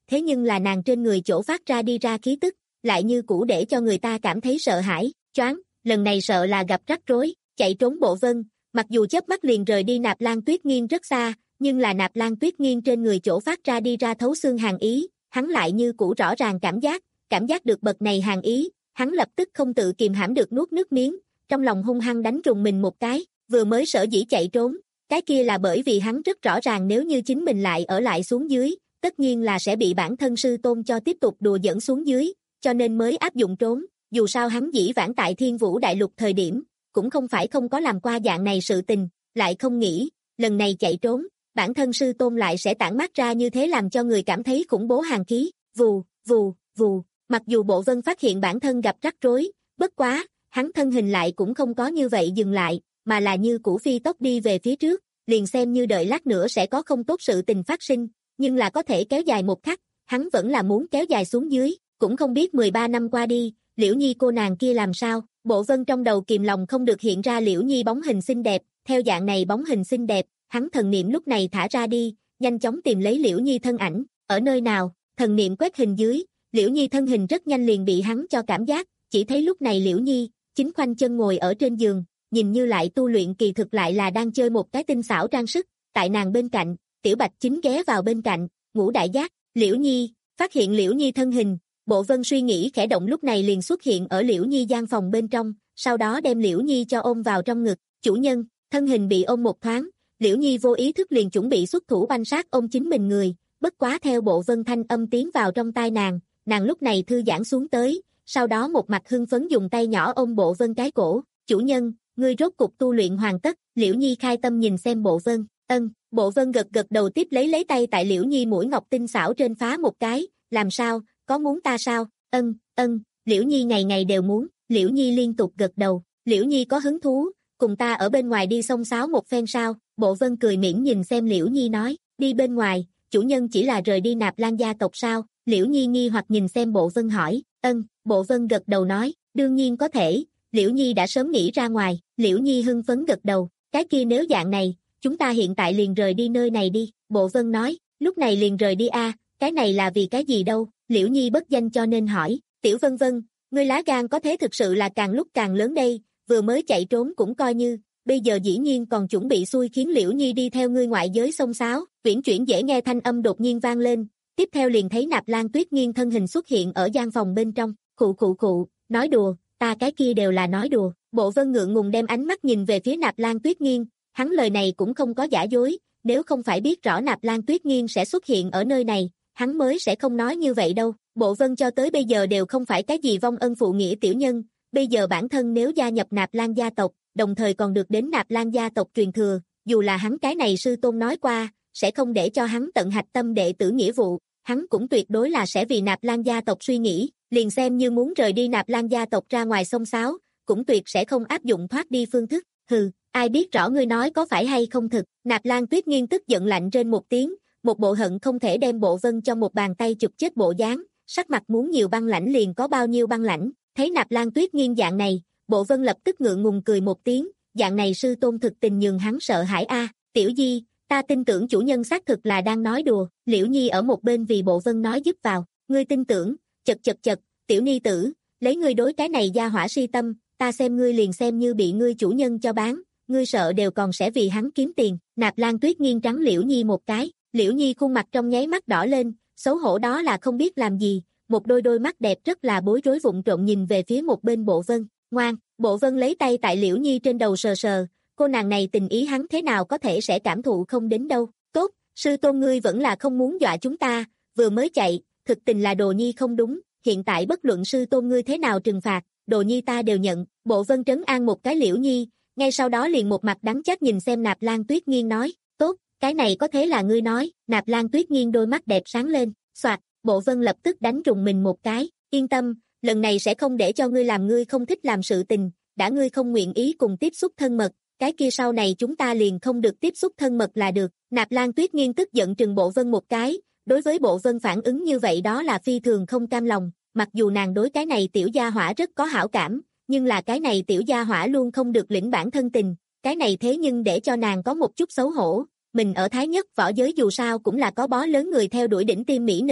thế nhưng là nàng trên người chỗ phát ra đi ra khí tức, lại như cũ để cho người ta cảm thấy sợ hãi, choáng, lần này sợ là gặp rắc rối, chạy trốn Bộ Vân, mặc dù chớp mắt liền rời đi Nạp Lan Tuyết Nghiên rất xa, nhưng là Nạp Lan Tuyết Nghiên trên người chỗ phát ra đi ra thấu xương hàn ý, hắn lại như cũ rõ ràng cảm giác, cảm giác được bậc này hàn ý, hắn lập tức không tự kìm hãm được nuốt nước miếng, trong lòng hung hăng đánh rùng mình một cái, vừa mới sở dĩ chạy trốn, cái kia là bởi vì hắn rất rõ ràng nếu như chính mình lại ở lại xuống dưới, tất nhiên là sẽ bị bản thân sư tôn cho tiếp tục đùa dẫn xuống dưới, cho nên mới áp dụng trốn, dù sao hắn dĩ vãng tại Thiên Vũ Đại Lục thời điểm, cũng không phải không có làm qua dạng này sự tình, lại không nghĩ, lần này chạy trốn, bản thân sư tôn lại sẽ tản mát ra như thế làm cho người cảm thấy khủng bố hàn khí, vù, vù, vù, mặc dù Bộ Vân phát hiện bản thân gặp rắc rối, bất quá, hắn thân hình lại cũng không có như vậy dừng lại, mà là như cũ phi tốc đi về phía trước, liền xem như đợi lát nữa sẽ có không tốt sự tình phát sinh, nhưng là có thể kéo dài một khắc, hắn vẫn là muốn kéo dài xuống dưới, cũng không biết mười ba năm qua đi, Liễu Nhi cô nàng kia làm sao, Bộ Vân trong đầu kìm lòng không được hiện ra Liễu Nhi bóng hình xinh đẹp, theo dạng này bóng hình xinh đẹp, hắn thần niệm lúc này thả ra đi, nhanh chóng tìm lấy Liễu Nhi thân ảnh, ở nơi nào, thần niệm quét hình dưới, Liễu Nhi thân hình rất nhanh liền bị hắn cho cảm giác, chỉ thấy lúc này Liễu Nhi, chính khoanh chân ngồi ở trên giường, nhìn như lại tu luyện kỳ thực lại là đang chơi một cái tinh xảo trang sức, tại nàng bên cạnh, Tiểu Bạch chính ghé vào bên cạnh, ngủ đại giác, Liễu Nhi, phát hiện Liễu Nhi thân hình, Bộ Vân suy nghĩ khẽ động lúc này liền xuất hiện ở Liễu Nhi gian phòng bên trong, sau đó đem Liễu Nhi cho ôm vào trong ngực, chủ nhân, thân hình bị ôm một thoáng, Liễu Nhi vô ý thức liền chuẩn bị xuất thủ banh sát ôm chính mình người, bất quá theo Bộ Vân thanh âm tiến vào trong tai nàng, nàng lúc này thư giãn xuống tới, sau đó một mặt hưng phấn dùng tay nhỏ ôm Bộ Vân cái cổ, chủ nhân, ngươi rốt cục tu luyện hoàn tất, Liễu Nhi khai tâm nhìn xem Bộ Vân, ân, Bộ Vân gật gật đầu tiếp lấy lấy tay tại Liễu Nhi mũi ngọc tinh xảo trên phá một cái, làm sao, có muốn ta sao, ân, ân, Liễu Nhi ngày ngày đều muốn, Liễu Nhi liên tục gật đầu, Liễu Nhi có hứng thú, cùng ta ở bên ngoài đi xông xáo một phen sao, Bộ Vân cười mỉm nhìn xem Liễu Nhi nói, đi bên ngoài, chủ nhân chỉ là rời đi Nạp Lan gia tộc sao, Liễu Nhi nghi hoặc nhìn xem Bộ Vân hỏi, ân, Bộ Vân gật đầu nói, đương nhiên có thể, Liễu Nhi đã sớm nghĩ ra ngoài, Liễu Nhi hưng phấn gật đầu, cái kia nếu dạng này, chúng ta hiện tại liền rời đi nơi này đi, Bộ Vân nói, lúc này liền rời đi a, cái này là vì cái gì đâu, Liễu Nhi bất danh cho nên hỏi, Tiểu Vân Vân, ngươi lá gan có thế thực sự là càng lúc càng lớn đây, vừa mới chạy trốn cũng coi như, bây giờ dĩ nhiên còn chuẩn bị xui khiến Liễu Nhi đi theo ngươi ngoại giới xông xáo, viễn chuyển dễ nghe thanh âm đột nhiên vang lên, tiếp theo liền thấy Nạp Lan Tuyết Nghiên thân hình xuất hiện ở gian phòng bên trong, khụ khụ khụ, nói đùa, ta cái kia đều là nói đùa, Bộ Vân ngượng ngùng đem ánh mắt nhìn về phía Nạp Lan Tuyết Nghiên, hắn lời này cũng không có giả dối, nếu không phải biết rõ Nạp Lan Tuyết Nghiên sẽ xuất hiện ở nơi này, hắn mới sẽ không nói như vậy đâu, Bộ Vân cho tới bây giờ đều không phải cái gì vong ân phụ nghĩa tiểu nhân, bây giờ bản thân nếu gia nhập Nạp Lan gia tộc, đồng thời còn được đến Nạp Lan gia tộc truyền thừa, dù là hắn cái này sư tôn nói qua, sẽ không để cho hắn tận hạch tâm đệ tử nghĩa vụ, hắn cũng tuyệt đối là sẽ vì Nạp Lan gia tộc suy nghĩ, liền xem như muốn rời đi Nạp Lan gia tộc ra ngoài xông xáo, cũng tuyệt sẽ không áp dụng thoát đi phương thức, hừ, ai biết rõ ngươi nói có phải hay không thực, Nạp Lan Tuyết Nghiên tức giận lạnh trên một tiếng, một bộ hận không thể đem Bộ Vân cho một bàn tay chụp chết bộ dáng, sắc mặt muốn nhiều băng lãnh liền có bao nhiêu băng lãnh, thấy Nạp Lan Tuyết Nghiên dạng này, Bộ Vân lập tức ngượng ngùng cười một tiếng, dạng này sư tôn thực tình nhường hắn sợ hãi a, Tiểu Di, ta tin tưởng chủ nhân xác thực là đang nói đùa, Liễu Nhi ở một bên vì Bộ Vân nói giúp vào, ngươi tin tưởng, chật chật chật, Tiểu Ni tử, lấy ngươi đối cái này gia hỏa si tâm, ta xem ngươi liền xem như bị ngươi chủ nhân cho bán, ngươi sợ đều còn sẽ vì hắn kiếm tiền, Nạp Lan Tuyết Nghiên trắng Liễu Nhi một cái, Liễu Nhi khuôn mặt trong nháy mắt đỏ lên, xấu hổ đó là không biết làm gì, một đôi đôi mắt đẹp rất là bối rối vụng trộm nhìn về phía một bên Bộ Vân, ngoan, Bộ Vân lấy tay tại Liễu Nhi trên đầu sờ sờ, cô nàng này tình ý hắn thế nào có thể sẽ cảm thụ không đến đâu, tốt, sư tôn ngươi vẫn là không muốn dọa chúng ta, vừa mới chạy, thực tình là Đồ Nhi không đúng, hiện tại bất luận sư tôn ngươi thế nào trừng phạt, Đồ Nhi ta đều nhận, Bộ Vân trấn an một cái Liễu Nhi, ngay sau đó liền một mặt đắng chát nhìn xem Nạp Lan Tuyết Nghiên nói, tốt, cái này có thế là ngươi nói, Nạp Lan Tuyết Nghiên đôi mắt đẹp sáng lên, soạt, Bộ Vân lập tức đánh trùng mình một cái, yên tâm, lần này sẽ không để cho ngươi làm ngươi không thích làm sự tình, đã ngươi không nguyện ý cùng tiếp xúc thân mật, cái kia sau này chúng ta liền không được tiếp xúc thân mật là được, Nạp Lan Tuyết Nghiên tức giận trừng Bộ Vân một cái, đối với Bộ Vân phản ứng như vậy đó là phi thường không cam lòng, mặc dù nàng đối cái này tiểu gia hỏa rất có hảo cảm, nhưng là cái này tiểu gia hỏa luôn không được lĩnh bản thân tình, cái này thế nhưng để cho nàng có một chút xấu hổ, mình ở Thái Nhất võ giới dù sao cũng là có bó lớn người theo đuổi đỉnh tiêm mỹ nữ,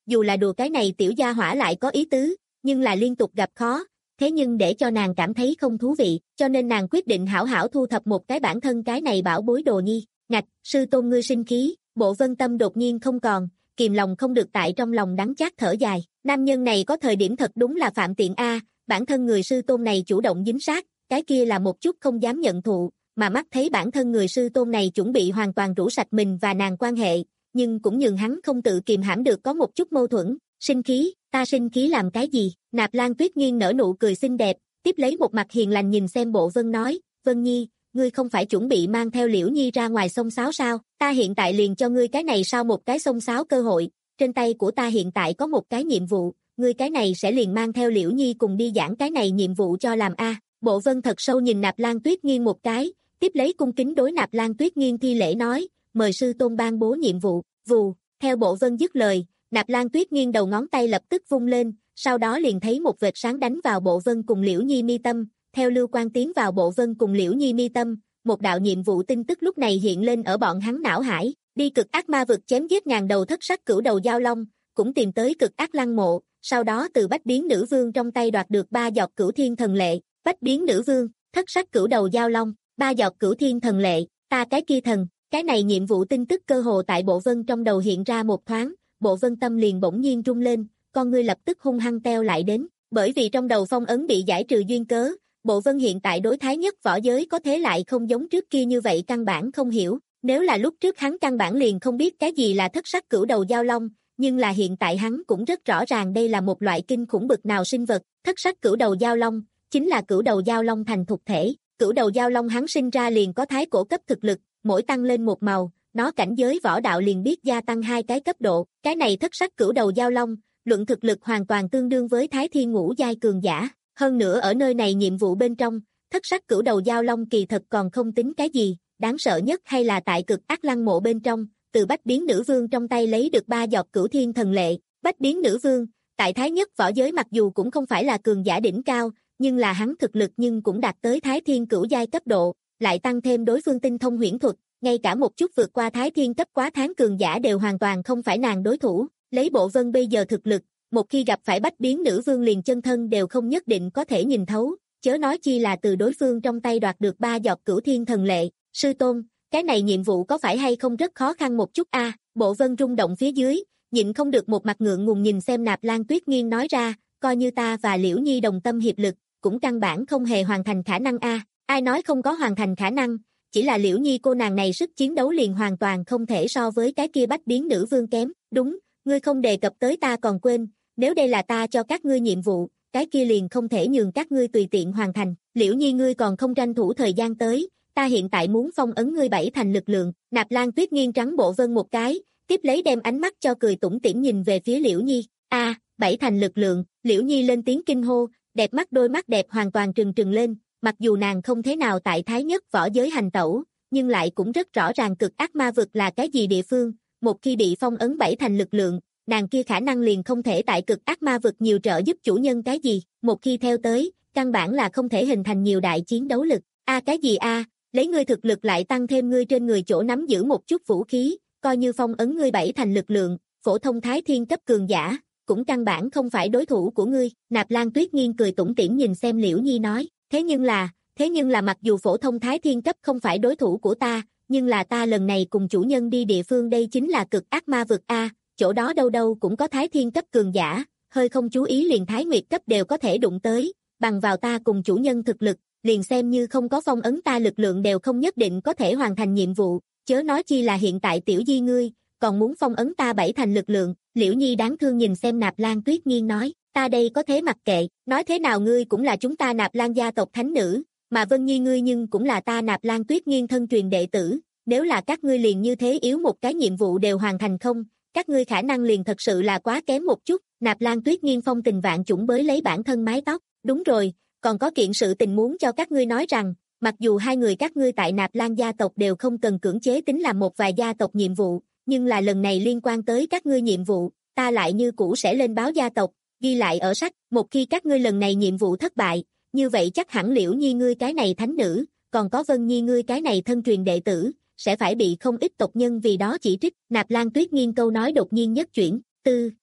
dù là đùa cái này tiểu gia hỏa lại có ý tứ, nhưng là liên tục gặp khó, thế nhưng để cho nàng cảm thấy không thú vị, cho nên nàng quyết định hảo hảo thu thập một cái bản thân cái này bảo bối đồ nhi. Ngạch, sư tôn ngươi sinh khí, Bộ Vân tâm đột nhiên không còn, kìm lòng không được tại trong lòng đắng chát thở dài, nam nhân này có thời điểm thật đúng là phạm tiện a, bản thân người sư tôn này chủ động dính sát, cái kia là một chút không dám nhận thụ, mà mắt thấy bản thân người sư tôn này chuẩn bị hoàn toàn rũ sạch mình và nàng quan hệ, nhưng cũng nhường hắn không tự kiềm hãm được có một chút mâu thuẫn, sinh khí, ta sinh khí làm cái gì? Nạp Lan Tuyết Nghiên nở nụ cười xinh đẹp, tiếp lấy một mặt hiền lành nhìn xem Bộ Vân nói, Vân Nhi, ngươi không phải chuẩn bị mang theo Liễu Nhi ra ngoài sông sáo sao, ta hiện tại liền cho ngươi cái này sau một cái sông sáo cơ hội, trên tay của ta hiện tại có một cái nhiệm vụ, ngươi cái này sẽ liền mang theo Liễu Nhi cùng đi giảng cái này nhiệm vụ cho làm a. Bộ Vân thật sâu nhìn Nạp Lan Tuyết Nghiên một cái, tiếp lấy cung kính đối Nạp Lan Tuyết Nghiên thi lễ nói, mời sư tôn ban bố nhiệm vụ, vù, theo Bộ Vân dứt lời, Nạp Lan Tuyết Nghiên đầu ngón tay lập tức vung lên, sau đó liền thấy một vệt sáng đánh vào Bộ Vân cùng Liễu Nhi mi tâm, theo lưu quang tiến vào Bộ Vân cùng Liễu Nhi mi tâm, một đạo nhiệm vụ tin tức lúc này hiện lên ở bọn hắn não hải, đi cực ác ma vực chém giết ngàn đầu thất sắc cửu đầu giao long, cũng tìm tới cực ác lăng mộ, sau đó từ Bách Biến Nữ Vương trong tay đoạt được ba giọt cửu thiên thần lệ, Bách Biến Nữ Vương, thất sắc cửu đầu giao long, ba giọt cửu thiên thần lệ, ta cái kia thần, cái này nhiệm vụ tin tức cơ hồ tại Bộ Vân trong đầu hiện ra một thoáng, Bộ Vân tâm liền bỗng nhiên rung lên, con ngươi lập tức hung hăng teo lại đến, bởi vì trong đầu phong ấn bị giải trừ duyên cớ, Bộ Vân hiện tại đối thái nhất võ giới có thế lại không giống trước kia như vậy căn bản không hiểu, nếu là lúc trước hắn căn bản liền không biết cái gì là thất sắc cửu đầu giao long, nhưng là hiện tại hắn cũng rất rõ ràng đây là một loại kinh khủng bực nào sinh vật, thất sắc cửu đầu giao long, chính là cửu đầu giao long thành thục thể, cửu đầu giao long hắn sinh ra liền có thái cổ cấp thực lực, mỗi tăng lên một màu, nó cảnh giới võ đạo liền biết gia tăng hai cái cấp độ, cái này thất sắc cửu đầu giao long, luận thực lực hoàn toàn tương đương với thái thiên ngũ giai cường giả, hơn nữa ở nơi này nhiệm vụ bên trong, thất sắc cửu đầu giao long kỳ thật còn không tính cái gì, đáng sợ nhất hay là tại cực ác lăng mộ bên trong, từ Bách Biến Nữ Vương trong tay lấy được ba giọt cửu thiên thần lệ, Bách Biến Nữ Vương, tại thái nhất võ giới mặc dù cũng không phải là cường giả đỉnh cao, nhưng là hắn thực lực nhưng cũng đạt tới thái thiên cửu giai cấp độ, lại tăng thêm đối phương tinh thông huyễn thuật, ngay cả một chút vượt qua thái thiên cấp quá tháng cường giả đều hoàn toàn không phải nàng đối thủ, lấy Bộ Vân bây giờ thực lực, một khi gặp phải Bách Biến Nữ Vương liền chân thân đều không nhất định có thể nhìn thấu, chớ nói chi là từ đối phương trong tay đoạt được ba giọt cửu thiên thần lệ, sư tôn, cái này nhiệm vụ có phải hay không rất khó khăn một chút a? À, Bộ Vân rung động phía dưới, nhịn không được một mặt ngượng ngùng nhìn xem Nạp Lan Tuyết Nghiên nói ra, coi như ta và Liễu Nhi đồng tâm hiệp lực, cũng căn bản không hề hoàn thành khả năng a. À, ai nói không có hoàn thành khả năng, chỉ là Liễu Nhi cô nàng này sức chiến đấu liền hoàn toàn không thể so với cái kia Bách Biến Nữ Vương kém, đúng, ngươi không đề cập tới ta còn quên, nếu đây là ta cho các ngươi nhiệm vụ, cái kia liền không thể nhường các ngươi tùy tiện hoàn thành, Liễu Nhi ngươi còn không tranh thủ thời gian tới, ta hiện tại muốn phong ấn ngươi bảy thành lực lượng, Nạp Lan Tuyết Nghiên trắng Bộ Vân một cái, tiếp lấy đem ánh mắt cho cười tủm tỉm nhìn về phía Liễu Nhi, a, à, bảy thành lực lượng, Liễu Nhi lên tiếng kinh hô, đẹp mắt đôi mắt đẹp hoàn toàn trừng trừng lên, mặc dù nàng không thế nào tại thái nhất võ giới hành tẩu, nhưng lại cũng rất rõ ràng cực ác ma vực là cái gì địa phương, một khi bị phong ấn bảy thành lực lượng, nàng kia khả năng liền không thể tại cực ác ma vực nhiều trợ giúp chủ nhân cái gì, một khi theo tới, căn bản là không thể hình thành nhiều đại chiến đấu lực, a à, cái gì a, à, lấy ngươi thực lực lại tăng thêm ngươi trên người chỗ nắm giữ một chút vũ khí, coi như phong ấn ngươi bảy thành lực lượng, phổ thông thái thiên cấp cường giả, cũng căn bản không phải đối thủ của ngươi, Nạp Lan Tuyết Nghiên cười tủm tỉm nhìn xem Liễu Nhi nói, thế nhưng là, thế nhưng là mặc dù phổ thông thái thiên cấp không phải đối thủ của ta, nhưng là ta lần này cùng chủ nhân đi địa phương đây chính là cực ác ma vực a, chỗ đó đâu đâu cũng có thái thiên cấp cường giả, hơi không chú ý liền thái nguyệt cấp đều có thể đụng tới, bằng vào ta cùng chủ nhân thực lực, liền xem như không có phong ấn ta lực lượng đều không nhất định có thể hoàn thành nhiệm vụ, chớ nói chi là hiện tại tiểu di ngươi, còn muốn phong ấn ta bảy thành lực lượng, Liễu Nhi đáng thương nhìn xem Nạp Lan Tuyết Nghiên nói, ta đây có thế mặc kệ, nói thế nào ngươi cũng là chúng ta Nạp Lan gia tộc thánh nữ, mà Vân Nhi ngươi nhưng cũng là ta Nạp Lan Tuyết Nghiên thân truyền đệ tử, nếu là các ngươi liền như thế yếu một cái nhiệm vụ đều hoàn thành không, các ngươi khả năng liền thật sự là quá kém một chút, Nạp Lan Tuyết Nghiên phong tình vạn chủng bới lấy bản thân mái tóc, đúng rồi, còn có kiện sự tình muốn cho các ngươi nói rằng, mặc dù hai người các ngươi tại Nạp Lan gia tộc đều không cần cưỡng chế tính làm một vài gia tộc nhiệm vụ, nhưng là lần này liên quan tới các ngươi nhiệm vụ, ta lại như cũ sẽ lên báo gia tộc, ghi lại ở sách, một khi các ngươi lần này nhiệm vụ thất bại, như vậy chắc hẳn Liễu Nhi ngươi cái này thánh nữ, còn có Vân Nhi ngươi cái này thân truyền đệ tử, sẽ phải bị không ít tộc nhân vì đó chỉ trích, Nạp Lan Tuyết Nghiên câu nói đột nhiên nhất chuyển, tư,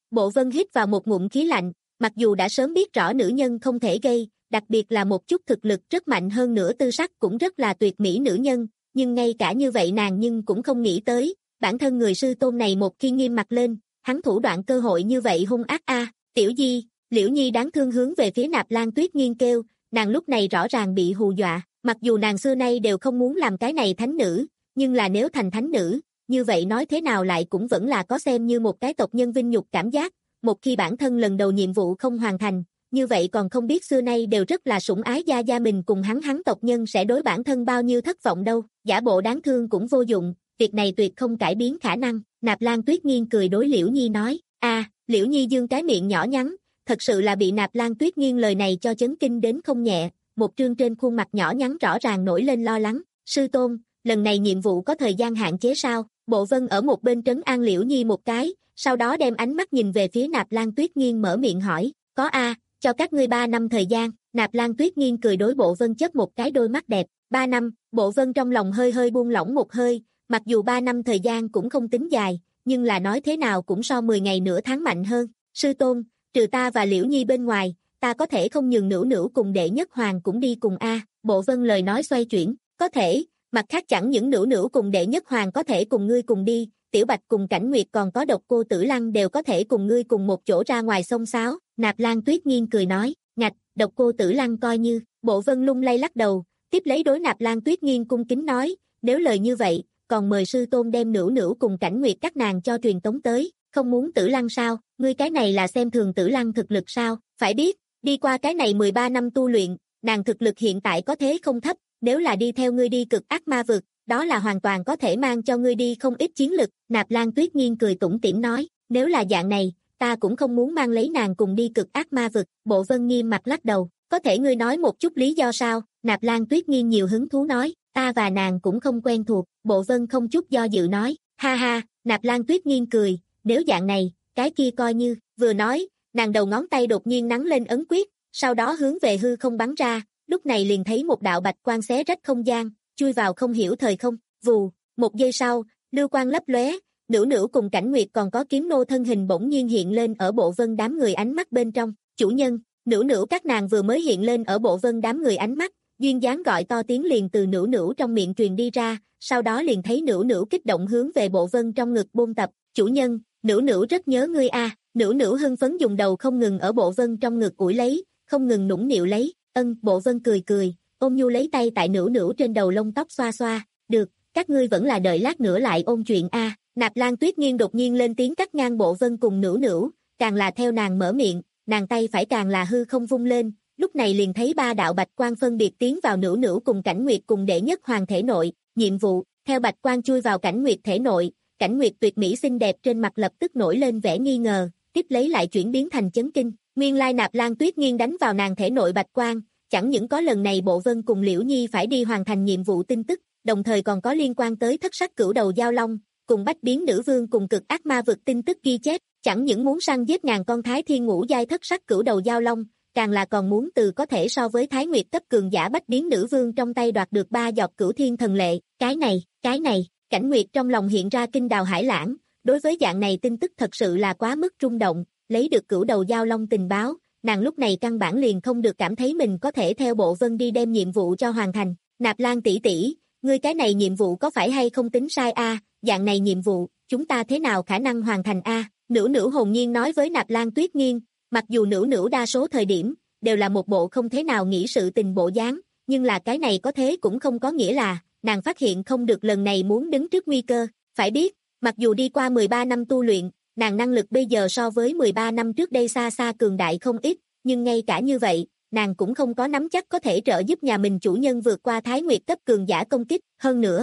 Bộ Vân hít vào một ngụm khí lạnh, mặc dù đã sớm biết rõ nữ nhân không thể gây, đặc biệt là một chút thực lực rất mạnh hơn nữa tư sắc cũng rất là tuyệt mỹ nữ nhân, nhưng ngay cả như vậy nàng nhưng cũng không nghĩ tới, bản thân người sư tôn này một khi nghiêm mặt lên, hắn thủ đoạn cơ hội như vậy hung ác a. Tiểu Di, Liễu Nhi đáng thương hướng về phía Nạp Lan Tuyết Nghiên kêu, nàng lúc này rõ ràng bị hù dọa, mặc dù nàng xưa nay đều không muốn làm cái này thánh nữ, nhưng là nếu thành thánh nữ, như vậy nói thế nào lại cũng vẫn là có xem như một cái tộc nhân vinh nhục cảm giác, một khi bản thân lần đầu nhiệm vụ không hoàn thành, như vậy còn không biết xưa nay đều rất là sủng ái gia gia mình cùng hắn hắn tộc nhân sẽ đối bản thân bao nhiêu thất vọng đâu, giả bộ đáng thương cũng vô dụng, việc này tuyệt không cải biến khả năng. Nạp Lan Tuyết Nghiên cười đối Liễu Nhi nói, a, Liễu Nhi dương cái miệng nhỏ nhắn, thật sự là bị Nạp Lan Tuyết Nghiên lời này cho chấn kinh đến không nhẹ, một trương trên khuôn mặt nhỏ nhắn rõ ràng nổi lên lo lắng, sư tôn, lần này nhiệm vụ có thời gian hạn chế sao? Bộ Vân ở một bên trấn an Liễu Nhi một cái, sau đó đem ánh mắt nhìn về phía Nạp Lan Tuyết Nghiên mở miệng hỏi, có a, cho các ngươi ba năm thời gian. Nạp Lan Tuyết Nghiên cười đối Bộ Vân chớp một cái đôi mắt đẹp, ba năm, Bộ Vân trong lòng hơi hơi buông lỏng một hơi, mặc dù ba năm thời gian cũng không tính dài, nhưng là nói thế nào cũng so mười ngày nửa tháng mạnh hơn. Sư tôn, trừ ta và Liễu Nhi bên ngoài, ta có thể không nhường Nữu Nữu cùng đệ nhất hoàng cũng đi cùng a. Bộ Vân lời nói xoay chuyển, có thể, mặt khác chẳng những Nữu Nữu cùng đệ nhất hoàng có thể cùng ngươi cùng đi, Tiểu Bạch cùng Cảnh Nguyệt còn có Độc Cô Tử Lăng đều có thể cùng ngươi cùng một chỗ ra ngoài sông sáo. Nạp Lan Tuyết Nghiên cười nói, ngạch, Độc Cô Tử Lăng coi như. Bộ Vân lung lay lắc đầu, tiếp lấy đối Nạp Lan Tuyết Nghiên cung kính nói, nếu lời như vậy, còn mời sư tôn đem Nữu Nữu cùng Cảnh Nguyệt các nàng cho truyền tống tới, không muốn Tử Lăng sao? Ngươi cái này là xem thường Tử Lăng thực lực sao? Phải biết, đi qua cái này mười ba năm tu luyện, nàng thực lực hiện tại có thế không thấp, nếu là đi theo ngươi đi cực ác ma vực, đó là hoàn toàn có thể mang cho ngươi đi không ít chiến lực. Nạp Lan Tuyết Nghiên cười tủm tỉm nói, nếu là dạng này, ta cũng không muốn mang lấy nàng cùng đi cực ác ma vực. Bộ Vân nghiêm mặt lắc đầu, có thể ngươi nói một chút lý do sao? Nạp Lan Tuyết Nghiên nhiều hứng thú nói, ta và nàng cũng không quen thuộc. Bộ Vân không chút do dự nói, ha ha. Nạp Lan Tuyết Nghiên cười, nếu dạng này, cái kia coi như. Vừa nói, nàng đầu ngón tay đột nhiên nắn lên ấn quyết, sau đó hướng về hư không bắn ra, lúc này liền thấy một đạo bạch quang xé rách không gian, chui vào không hiểu thời không. Vù, một giây sau, lưu quang lấp lóe, Nữu Nữu cùng Cảnh Nguyệt còn có Kiếm Nô thân hình bỗng nhiên hiện lên ở Bộ Vân đám người ánh mắt bên trong. Chủ nhân, Nữu Nữu các nàng vừa mới hiện lên ở Bộ Vân đám người ánh mắt, duyên dáng gọi to tiếng liền từ Nữu Nữu trong miệng truyền đi ra, sau đó liền thấy Nữu Nữu kích động hướng về Bộ Vân trong ngực buông tập. Chủ nhân, Nữu Nữu rất nhớ ngươi a. Nữu Nữu hưng phấn dùng đầu không ngừng ở Bộ Vân trong ngực ủi lấy, không ngừng nũng nịu lấy. Ân, Bộ Vân cười cười, ôm nhu lấy tay tại Nữu Nữu trên đầu lông tóc xoa xoa. Được, các ngươi vẫn là đợi lát nữa lại ôn chuyện a. Nạp Lan Tuyết Nghiên đột nhiên lên tiếng cắt ngang Bộ Vân cùng Nữu Nữu, càng là theo nàng mở miệng, nàng tay phải càng là hư không vung lên, lúc này liền thấy ba đạo bạch quang phân biệt tiến vào Nữu Nữu cùng Cảnh Nguyệt cùng đệ nhất hoàng thể nội. Nhiệm vụ, theo bạch quang chui vào Cảnh Nguyệt thể nội, Cảnh Nguyệt tuyệt mỹ xinh đẹp trên mặt lập tức nổi lên vẻ nghi ngờ, tiếp lấy lại chuyển biến thành chấn kinh. Nguyên lai Nạp Lan Tuyết Nghiên đánh vào nàng thể nội bạch quang, chẳng những có lần này Bộ Vân cùng Liễu Nhi phải đi hoàn thành nhiệm vụ tin tức, đồng thời còn có liên quan tới thất sắc cửu đầu giao long, cùng bách biến nữ vương cùng cực ác ma vực tin tức ghi chép, chẳng những muốn săn giết ngàn con thái thiên ngũ giai thất sắc cửu đầu giao long, càng là còn muốn từ có thể so với Thái Nguyệt cấp cường giả bách biến nữ vương trong tay đoạt được ba giọt cửu thiên thần lệ. Cái này, cái này, Cảnh Nguyệt trong lòng hiện ra kinh đào hải lãng, đối với dạng này tin tức thật sự là quá mức rung động, lấy được cửu đầu giao long tình báo, nàng lúc này căn bản liền không được cảm thấy mình có thể theo Bộ Vân đi đem nhiệm vụ cho hoàn thành. Nạp Lan tỷ tỷ, ngươi cái này nhiệm vụ có phải hay không tính sai a? Dạng này nhiệm vụ, chúng ta thế nào khả năng hoàn thành a? Nữu Nữu hồn nhiên nói với Nạp Lan Tuyết Nghiên, mặc dù Nữu Nữu đa số thời điểm đều là một bộ không thế nào nghĩ sự tình bộ dáng, nhưng là cái này có thế cũng không có nghĩa là nàng phát hiện không được lần này muốn đứng trước nguy cơ. Phải biết, mặc dù đi qua mười ba năm tu luyện, nàng năng lực bây giờ so với mười ba năm trước đây xa xa cường đại không ít, nhưng ngay cả như vậy, nàng cũng không có nắm chắc có thể trợ giúp nhà mình chủ nhân vượt qua Thái Nguyệt cấp cường giả công kích. Hơn nữa,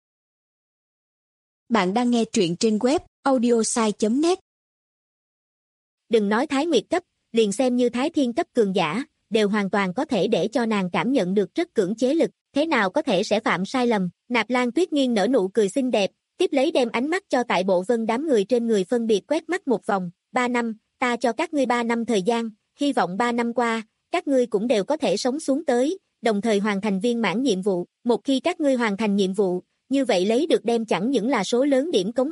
bạn đang nghe truyện trên web audiosai chấm net. Đừng nói Thái Nguyệt cấp, liền xem như Thái Thiên cấp cường giả, đều hoàn toàn có thể để cho nàng cảm nhận được rất cưỡng chế lực, thế nào có thể sẽ phạm sai lầm. Nạp Lan Tuyết Nghiên nở nụ cười xinh đẹp, tiếp lấy đem ánh mắt cho tại Bộ Vân đám người trên người phân biệt quét mắt một vòng. Ba năm, ta cho các ngươi ba năm thời gian, hy vọng ba năm qua, các ngươi cũng đều có thể sống xuống tới, đồng thời hoàn thành viên mãn nhiệm vụ. Một khi các ngươi hoàn thành nhiệm vụ, như vậy lấy được đem chẳng những là số lớn điểm cống hiến,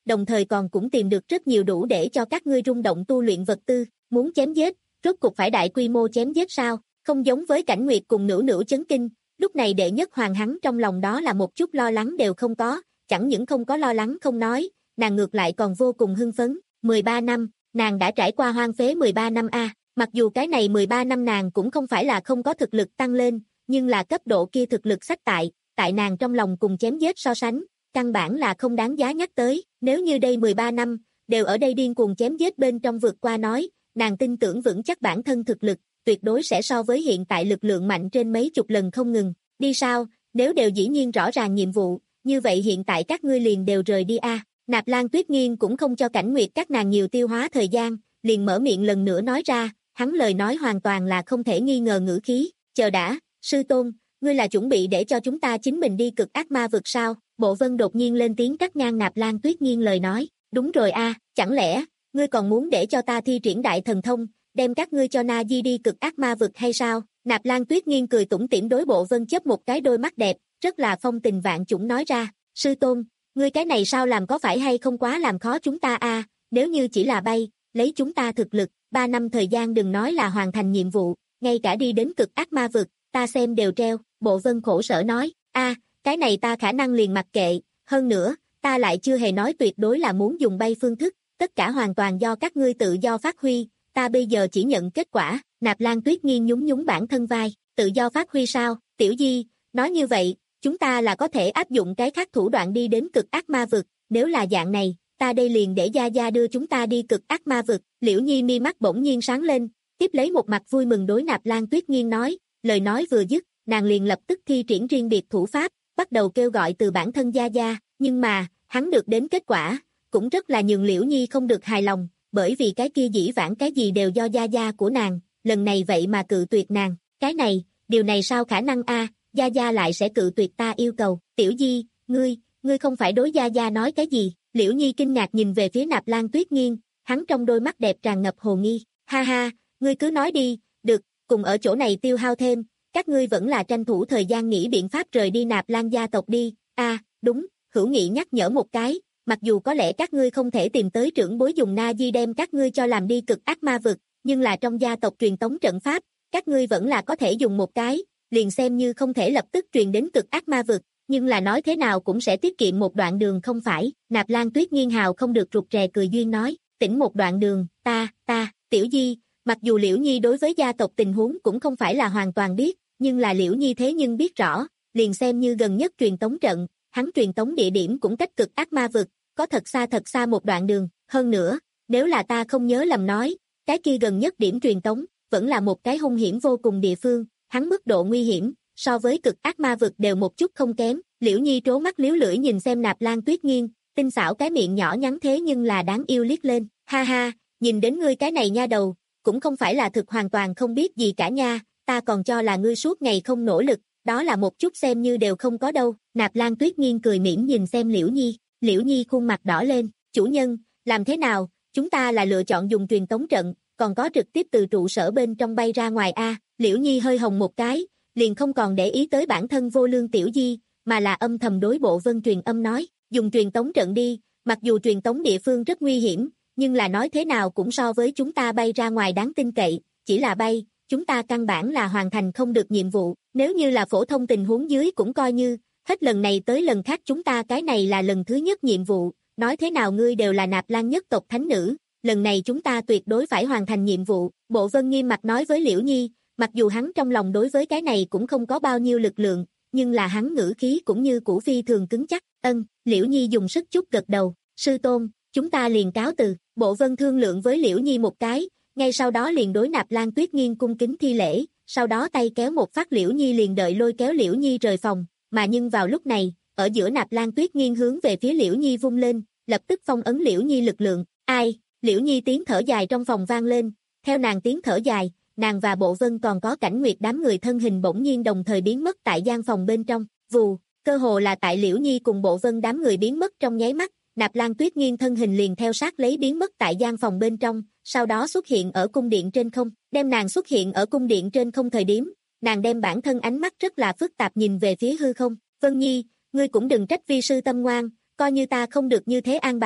đồng thời còn cũng tìm được rất nhiều đủ để cho các ngươi rung động tu luyện vật tư, muốn chém giết, rốt cục phải đại quy mô chém giết sao, không giống với Cảnh Nguyệt cùng Nữu Nữu chấn kinh, lúc này đệ nhất hoàng hắn trong lòng đó là một chút lo lắng đều không có, chẳng những không có lo lắng không nói, nàng ngược lại còn vô cùng hưng phấn, mười ba năm, nàng đã trải qua hoang phế mười ba năm a, mặc dù cái này mười ba năm nàng cũng không phải là không có thực lực tăng lên, nhưng là cấp độ kia thực lực sách tại, tại nàng trong lòng cùng chém giết so sánh, căn bản là không đáng giá nhắc tới, nếu như đây mười ba năm, đều ở đây điên cuồng chém giết bên trong vượt qua nói, nàng tin tưởng vững chắc bản thân thực lực, tuyệt đối sẽ so với hiện tại lực lượng mạnh trên mấy chục lần không ngừng, đi sao, nếu đều dĩ nhiên rõ ràng nhiệm vụ, như vậy hiện tại các ngươi liền đều rời đi a. Nạp Lan Tuyết Nghiên cũng không cho Cảnh Nguyệt các nàng nhiều tiêu hóa thời gian, liền mở miệng lần nữa nói ra, hắn lời nói hoàn toàn là không thể nghi ngờ ngữ khí, chờ đã, sư tôn, ngươi là chuẩn bị để cho chúng ta chính mình đi cực ác ma vực sao, Bộ Vân đột nhiên lên tiếng cắt ngang Nạp Lan Tuyết Nghiên lời nói, đúng rồi a, chẳng lẽ, ngươi còn muốn để cho ta thi triển đại thần thông, đem các ngươi cho Na Di đi cực ác ma vực hay sao, Nạp Lan Tuyết Nghiên cười tủm tỉm đối Bộ Vân chớp một cái đôi mắt đẹp, rất là phong tình vạn chủng nói ra, sư tôn, ngươi cái này sao làm có phải hay không quá làm khó chúng ta a, nếu như chỉ là bay, lấy chúng ta thực lực, ba năm thời gian đừng nói là hoàn thành nhiệm vụ, ngay cả đi đến cực ác ma vực, ta xem đều treo, Bộ Vân khổ sở nói, a, cái này ta khả năng liền mặc kệ, hơn nữa, ta lại chưa hề nói tuyệt đối là muốn dùng bay phương thức, tất cả hoàn toàn do các ngươi tự do phát huy, ta bây giờ chỉ nhận kết quả, Nạp Lan Tuyết Nghiên nhún nhún bản thân vai, tự do phát huy sao, Tiểu Di, nói như vậy, chúng ta là có thể áp dụng cái khác thủ đoạn đi đến cực ác ma vực, nếu là dạng này, ta đây liền để Gia Gia đưa chúng ta đi cực ác ma vực, Liễu Nhi mi mắt bỗng nhiên sáng lên, tiếp lấy một mặt vui mừng đối Nạp Lan Tuyết Nghiên nói, lời nói vừa dứt, nàng liền lập tức thi triển riêng biệt thủ pháp, bắt đầu kêu gọi từ bản thân Gia Gia, nhưng mà, hắn được đến kết quả, cũng rất là nhường Liễu Nhi không được hài lòng, bởi vì cái kia dĩ vãng cái gì đều do Gia Gia của nàng, lần này vậy mà cự tuyệt nàng, cái này, điều này sao khả năng a, Gia Gia lại sẽ cự tuyệt ta yêu cầu, Tiểu Di, ngươi, ngươi không phải đối Gia Gia nói cái gì, Liễu Nhi kinh ngạc nhìn về phía Nạp Lan Tuyết Nghiên, hắn trong đôi mắt đẹp tràn ngập hồ nghi, ha ha, ngươi cứ nói đi, được, cùng ở chỗ này tiêu hao thêm, các ngươi vẫn là tranh thủ thời gian nghĩ biện pháp rời đi Nạp Lan gia tộc đi, a, đúng, Hữu Nghị nhắc nhở một cái, mặc dù có lẽ các ngươi không thể tìm tới trưởng bối dùng Na Di đem các ngươi cho làm đi cực ác ma vực, nhưng là trong gia tộc truyền tống trận pháp, các ngươi vẫn là có thể dùng một cái, liền xem như không thể lập tức truyền đến cực ác ma vực, nhưng là nói thế nào cũng sẽ tiết kiệm một đoạn đường không phải, Nạp Lan Tuyết Nghiên hào không được rụt rè cười duyên nói, tỉnh một đoạn đường, ta, ta, Tiểu Di, mặc dù Liễu Nhi đối với gia tộc tình huống cũng không phải là hoàn toàn biết, nhưng là Liễu Nhi thế nhưng biết rõ, liền xem như gần nhất truyền tống trận, hắn truyền tống địa điểm cũng cách cực ác ma vực, có thật xa thật xa một đoạn đường, hơn nữa, nếu là ta không nhớ lầm nói, cái kia gần nhất điểm truyền tống, vẫn là một cái hung hiểm vô cùng địa phương, hắn mức độ nguy hiểm, so với cực ác ma vực đều một chút không kém, Liễu Nhi trố mắt liếu lưỡi nhìn xem Nạp Lan Tuyết Nghiên, tinh xảo cái miệng nhỏ nhắn thế nhưng là đáng yêu liếc lên, ha ha, nhìn đến ngươi cái này nha đầu, cũng không phải là thực hoàn toàn không biết gì cả nha, ta còn cho là ngươi suốt ngày không nỗ lực, đó là một chút xem như đều không có đâu, Nạp Lan Tuyết Nghiên cười mỉm nhìn xem Liễu Nhi, Liễu Nhi khuôn mặt đỏ lên, chủ nhân, làm thế nào, chúng ta là lựa chọn dùng truyền tống trận, còn có trực tiếp từ trụ sở bên trong bay ra ngoài a, Liễu Nhi hơi hồng một cái, liền không còn để ý tới bản thân vô lương Tiểu Di, mà là âm thầm đối Bộ Vân truyền âm nói, dùng truyền tống trận đi, mặc dù truyền tống địa phương rất nguy hiểm, nhưng là nói thế nào cũng so với chúng ta bay ra ngoài đáng tin cậy, chỉ là bay, chúng ta căn bản là hoàn thành không được nhiệm vụ, nếu như là phổ thông tình huống dưới cũng coi như, hết lần này tới lần khác chúng ta cái này là lần thứ nhất nhiệm vụ, nói thế nào ngươi đều là Nạp Lan nhất tộc thánh nữ, lần này chúng ta tuyệt đối phải hoàn thành nhiệm vụ, Bộ Vân nghiêm mặt nói với Liễu Nhi, mặc dù hắn trong lòng đối với cái này cũng không có bao nhiêu lực lượng, nhưng là hắn ngữ khí cũng như củ phi thường cứng chắc, ân, Liễu Nhi dùng sức chút gật đầu, sư tôn, chúng ta liền cáo từ, Bộ Vân thương lượng với Liễu Nhi một cái, ngay sau đó liền đối Nạp Lan Tuyết Nghiên cung kính thi lễ, sau đó tay kéo một phát Liễu Nhi liền đợi lôi kéo Liễu Nhi rời phòng, mà nhưng vào lúc này, ở giữa Nạp Lan Tuyết Nghiên hướng về phía Liễu Nhi vung lên, lập tức phong ấn Liễu Nhi lực lượng, ai, Liễu Nhi tiếng thở dài trong phòng vang lên, theo nàng tiếng thở dài, nàng và Bộ Vân còn có Cảnh Nguyệt đám người thân hình bỗng nhiên đồng thời biến mất tại gian phòng bên trong, vù, cơ hồ là tại Liễu Nhi cùng Bộ Vân đám người biến mất trong nháy mắt, Nạp Lan Tuyết Nghiên thân hình liền theo sát lấy biến mất tại gian phòng bên trong, sau đó xuất hiện ở cung điện trên không, đem nàng xuất hiện ở cung điện trên không thời điểm, nàng đem bản thân ánh mắt rất là phức tạp nhìn về phía hư không, Vân Nhi, ngươi cũng đừng trách vi sư tâm ngoan, coi như ta không được như thế an bài,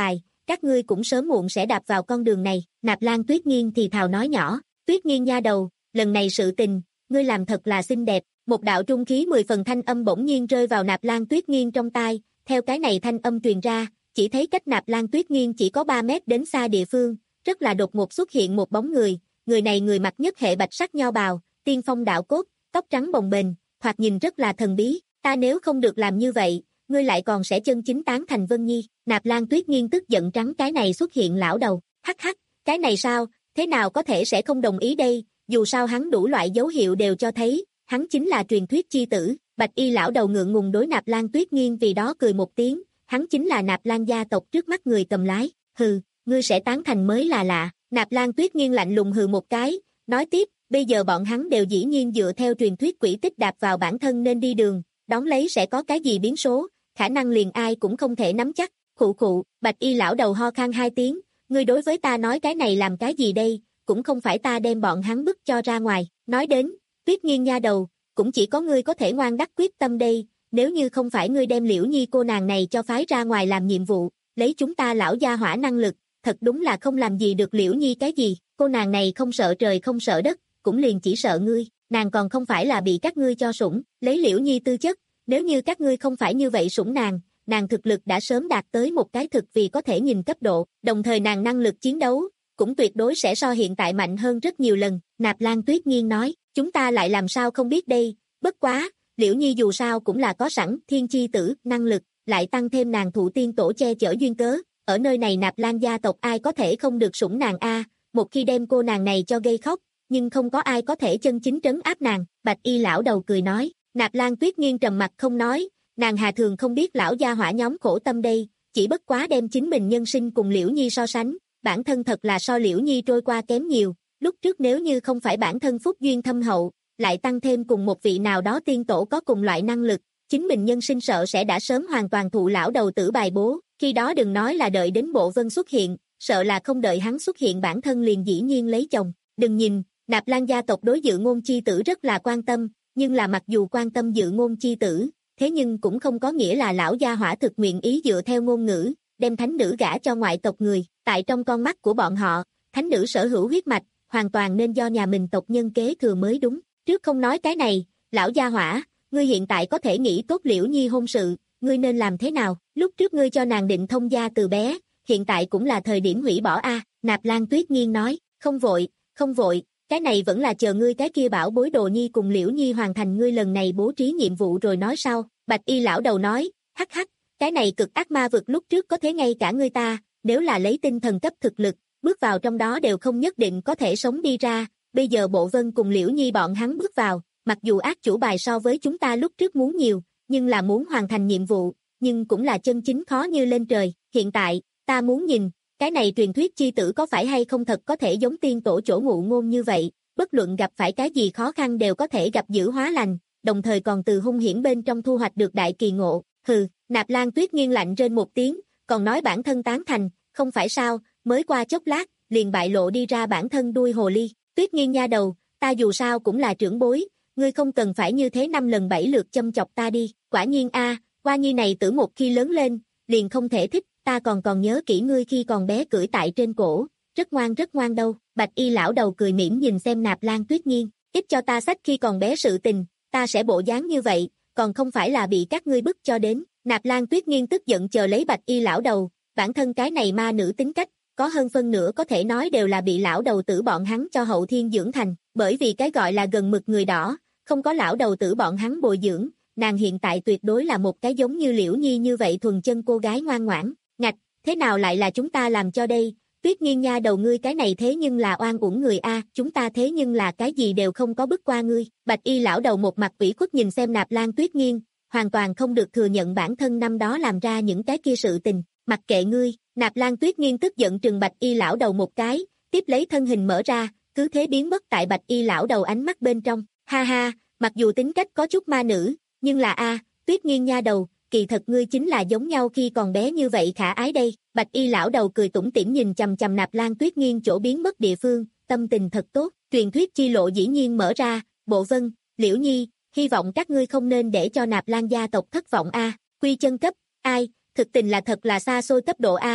các ngươi cũng sớm muộn sẽ đạp vào con đường này, Nạp Lan Tuyết Nghiên thì thào nói nhỏ, Tuyết Nghiên nha đầu, lần này sự tình, ngươi làm thật là xinh đẹp, một đạo trung khí mười phần thanh âm bỗng nhiên rơi vào Nạp Lan Tuyết Nghiên trong tai, theo cái này thanh âm truyền ra, chỉ thấy cách Nạp Lan Tuyết Nghiên chỉ có ba mét đến xa địa phương, rất là đột ngột xuất hiện một bóng người, người này người mặc nhất hệ bạch sắc nho bào, tiên phong đạo cốt, tóc trắng bồng bềnh, thoạt nhìn rất là thần bí, ta nếu không được làm như vậy, ngươi lại còn sẽ chân chính tán thành Vân Nhi, Nạp Lan Tuyết Nghiên tức giận trắng cái này xuất hiện lão đầu, hắc hắc, cái này sao, thế nào có thể sẽ không đồng ý đây, dù sao hắn đủ loại dấu hiệu đều cho thấy, hắn chính là truyền thuyết chi tử, Bạch Y lão đầu ngượng ngùng đối Nạp Lan Tuyết Nghiên vì đó cười một tiếng, hắn chính là Nạp Lan gia tộc trước mắt người cầm lái, hừ, ngươi sẽ tán thành mới là lạ, Nạp Lan Tuyết Nghiên lạnh lùng hừ một cái, nói tiếp, bây giờ bọn hắn đều dĩ nhiên dựa theo truyền thuyết quỹ tích đạp vào bản thân nên đi đường, đón lấy sẽ có cái gì biến số, khả năng liền ai cũng không thể nắm chắc, khụ khụ, Bạch Y lão đầu ho khan hai tiếng, ngươi đối với ta nói cái này làm cái gì đây, cũng không phải ta đem bọn hắn bức cho ra ngoài, nói đến, Tuyết Nghiên nha đầu, cũng chỉ có ngươi có thể ngoan đắc quyết tâm đây, nếu như không phải ngươi đem Liễu Nhi cô nàng này cho phái ra ngoài làm nhiệm vụ, lấy chúng ta lão gia hỏa năng lực, thật đúng là không làm gì được Liễu Nhi cái gì, cô nàng này không sợ trời không sợ đất, cũng liền chỉ sợ ngươi, nàng còn không phải là bị các ngươi cho sủng, lấy Liễu Nhi tư chất, nếu như các ngươi không phải như vậy sủng nàng, nàng thực lực đã sớm đạt tới một cái thực vì có thể nhìn cấp độ, đồng thời nàng năng lực chiến đấu, cũng tuyệt đối sẽ so hiện tại mạnh hơn rất nhiều lần, Nạp Lan Tuyết Nghiên nói, chúng ta lại làm sao không biết đây, bất quá, Liễu Nhi dù sao cũng là có sẵn thiên chi tử, năng lực, lại tăng thêm nàng thụ tiên tổ che chở duyên cớ, ở nơi này Nạp Lan gia tộc ai có thể không được sủng nàng a, một khi đem cô nàng này cho gây khóc, nhưng không có ai có thể chân chính trấn áp nàng, Bạch Y lão đầu cười nói, Nạp Lan Tuyết Nghiên trầm mặt không nói, nàng hà thường không biết lão gia hỏa nhóm khổ tâm đây, chỉ bất quá đem chính mình nhân sinh cùng Liễu Nhi so sánh, bản thân thật là so Liễu Nhi trôi qua kém nhiều, lúc trước nếu như không phải bản thân phúc duyên thâm hậu, lại tăng thêm cùng một vị nào đó tiên tổ có cùng loại năng lực, chính mình nhân sinh sợ sẽ đã sớm hoàn toàn thụ lão đầu tử bài bố, khi đó đừng nói là đợi đến Bộ Vân xuất hiện, sợ là không đợi hắn xuất hiện bản thân liền dĩ nhiên lấy chồng, đừng nhìn, Nạp Lan gia tộc đối Dự Ngôn chi tử rất là quan tâm, nhưng là mặc dù quan tâm Dự Ngôn chi tử, thế nhưng cũng không có nghĩa là lão gia hỏa thực nguyện ý dựa theo ngôn ngữ, đem thánh nữ gả cho ngoại tộc người, tại trong con mắt của bọn họ, thánh nữ sở hữu huyết mạch, hoàn toàn nên do nhà mình tộc nhân kế thừa mới đúng. Trước không nói cái này, lão gia hỏa, ngươi hiện tại có thể nghĩ tốt Liễu Nhi hôn sự, ngươi nên làm thế nào? Lúc trước ngươi cho nàng định thông gia từ bé, hiện tại cũng là thời điểm hủy bỏ a. Nạp Lan Tuyết Nghiên nói, không vội, không vội, cái này vẫn là chờ ngươi cái kia bảo bối Đồ Nhi cùng Liễu Nhi hoàn thành ngươi lần này bố trí nhiệm vụ rồi nói sau. Bạch Y lão đầu nói, hắc hắc, cái này cực ác ma vực lúc trước có thế ngay cả ngươi ta, nếu là lấy tinh thần cấp thực lực, bước vào trong đó đều không nhất định có thể sống đi ra, bây giờ Bộ Vân cùng Liễu Nhi bọn hắn bước vào, mặc dù ác chủ bài so với chúng ta lúc trước muốn nhiều, nhưng là muốn hoàn thành nhiệm vụ, nhưng cũng là chân chính khó như lên trời, hiện tại, ta muốn nhìn, cái này truyền thuyết chi tử có phải hay không thật có thể giống tiên tổ chỗ ngụ ngôn như vậy, bất luận gặp phải cái gì khó khăn đều có thể gặp dữ hóa lành, đồng thời còn từ hung hiểm bên trong thu hoạch được đại kỳ ngộ, hừ, Nạp Lan Tuyết Nghiên lạnh trên một tiếng, còn nói bản thân tán thành, không phải sao, mới qua chốc lát, liền bại lộ đi ra bản thân đuôi hồ ly, Tuyết Nghiên nha đầu, ta dù sao cũng là trưởng bối, ngươi không cần phải như thế năm lần bảy lượt châm chọc ta đi, quả nhiên a, Hoa Nhi này tử một khi lớn lên, liền không thể thích, ta còn còn nhớ kỹ ngươi khi còn bé cưỡi tại trên cổ, rất ngoan rất ngoan đâu, Bạch Y lão đầu cười mỉm nhìn xem Nạp Lan Tuyết Nghiên, ít cho ta sách khi còn bé sự tình, ta sẽ bộ dáng như vậy, còn không phải là bị các ngươi bức cho đến, Nạp Lan Tuyết Nghiên tức giận chờ lấy Bạch Y lão đầu, bản thân cái này ma nữ tính cách, có hơn phân nửa có thể nói đều là bị lão đầu tử bọn hắn cho hậu thiên dưỡng thành, bởi vì cái gọi là gần mực người đỏ, không có lão đầu tử bọn hắn bồi dưỡng, nàng hiện tại tuyệt đối là một cái giống như Liễu Nhi như vậy thuần chân cô gái ngoan ngoãn, ngạch, thế nào lại là chúng ta làm cho đây, Tuyết Nghiên nha đầu ngươi cái này thế nhưng là oan uổng người a, chúng ta thế nhưng là cái gì đều không có bức qua ngươi, Bạch Y lão đầu một mặt ủy khuất nhìn xem Nạp Lan Tuyết Nghiên, hoàn toàn không được thừa nhận bản thân năm đó làm ra những cái kia sự tình, mặc kệ ngươi, Nạp Lan Tuyết Nghiên tức giận trừng Bạch Y lão đầu một cái, tiếp lấy thân hình mở ra, cứ thế biến mất tại Bạch Y lão đầu ánh mắt bên trong, ha ha, mặc dù tính cách có chút ma nữ, nhưng là a, Tuyết Nghiên nha đầu, kỳ thật ngươi chính là giống nhau khi còn bé như vậy khả ái đây, Bạch Y lão đầu cười tủm tỉm nhìn chằm chằm Nạp Lan Tuyết Nghiên chỗ biến mất địa phương, tâm tình thật tốt, truyền thuyết chi lộ dĩ nhiên mở ra, Bộ Vân, Liễu Nhi, hy vọng các ngươi không nên để cho Nạp Lan gia tộc thất vọng a, quy chân cấp, ai, thực tình là thật là xa xôi cấp độ a,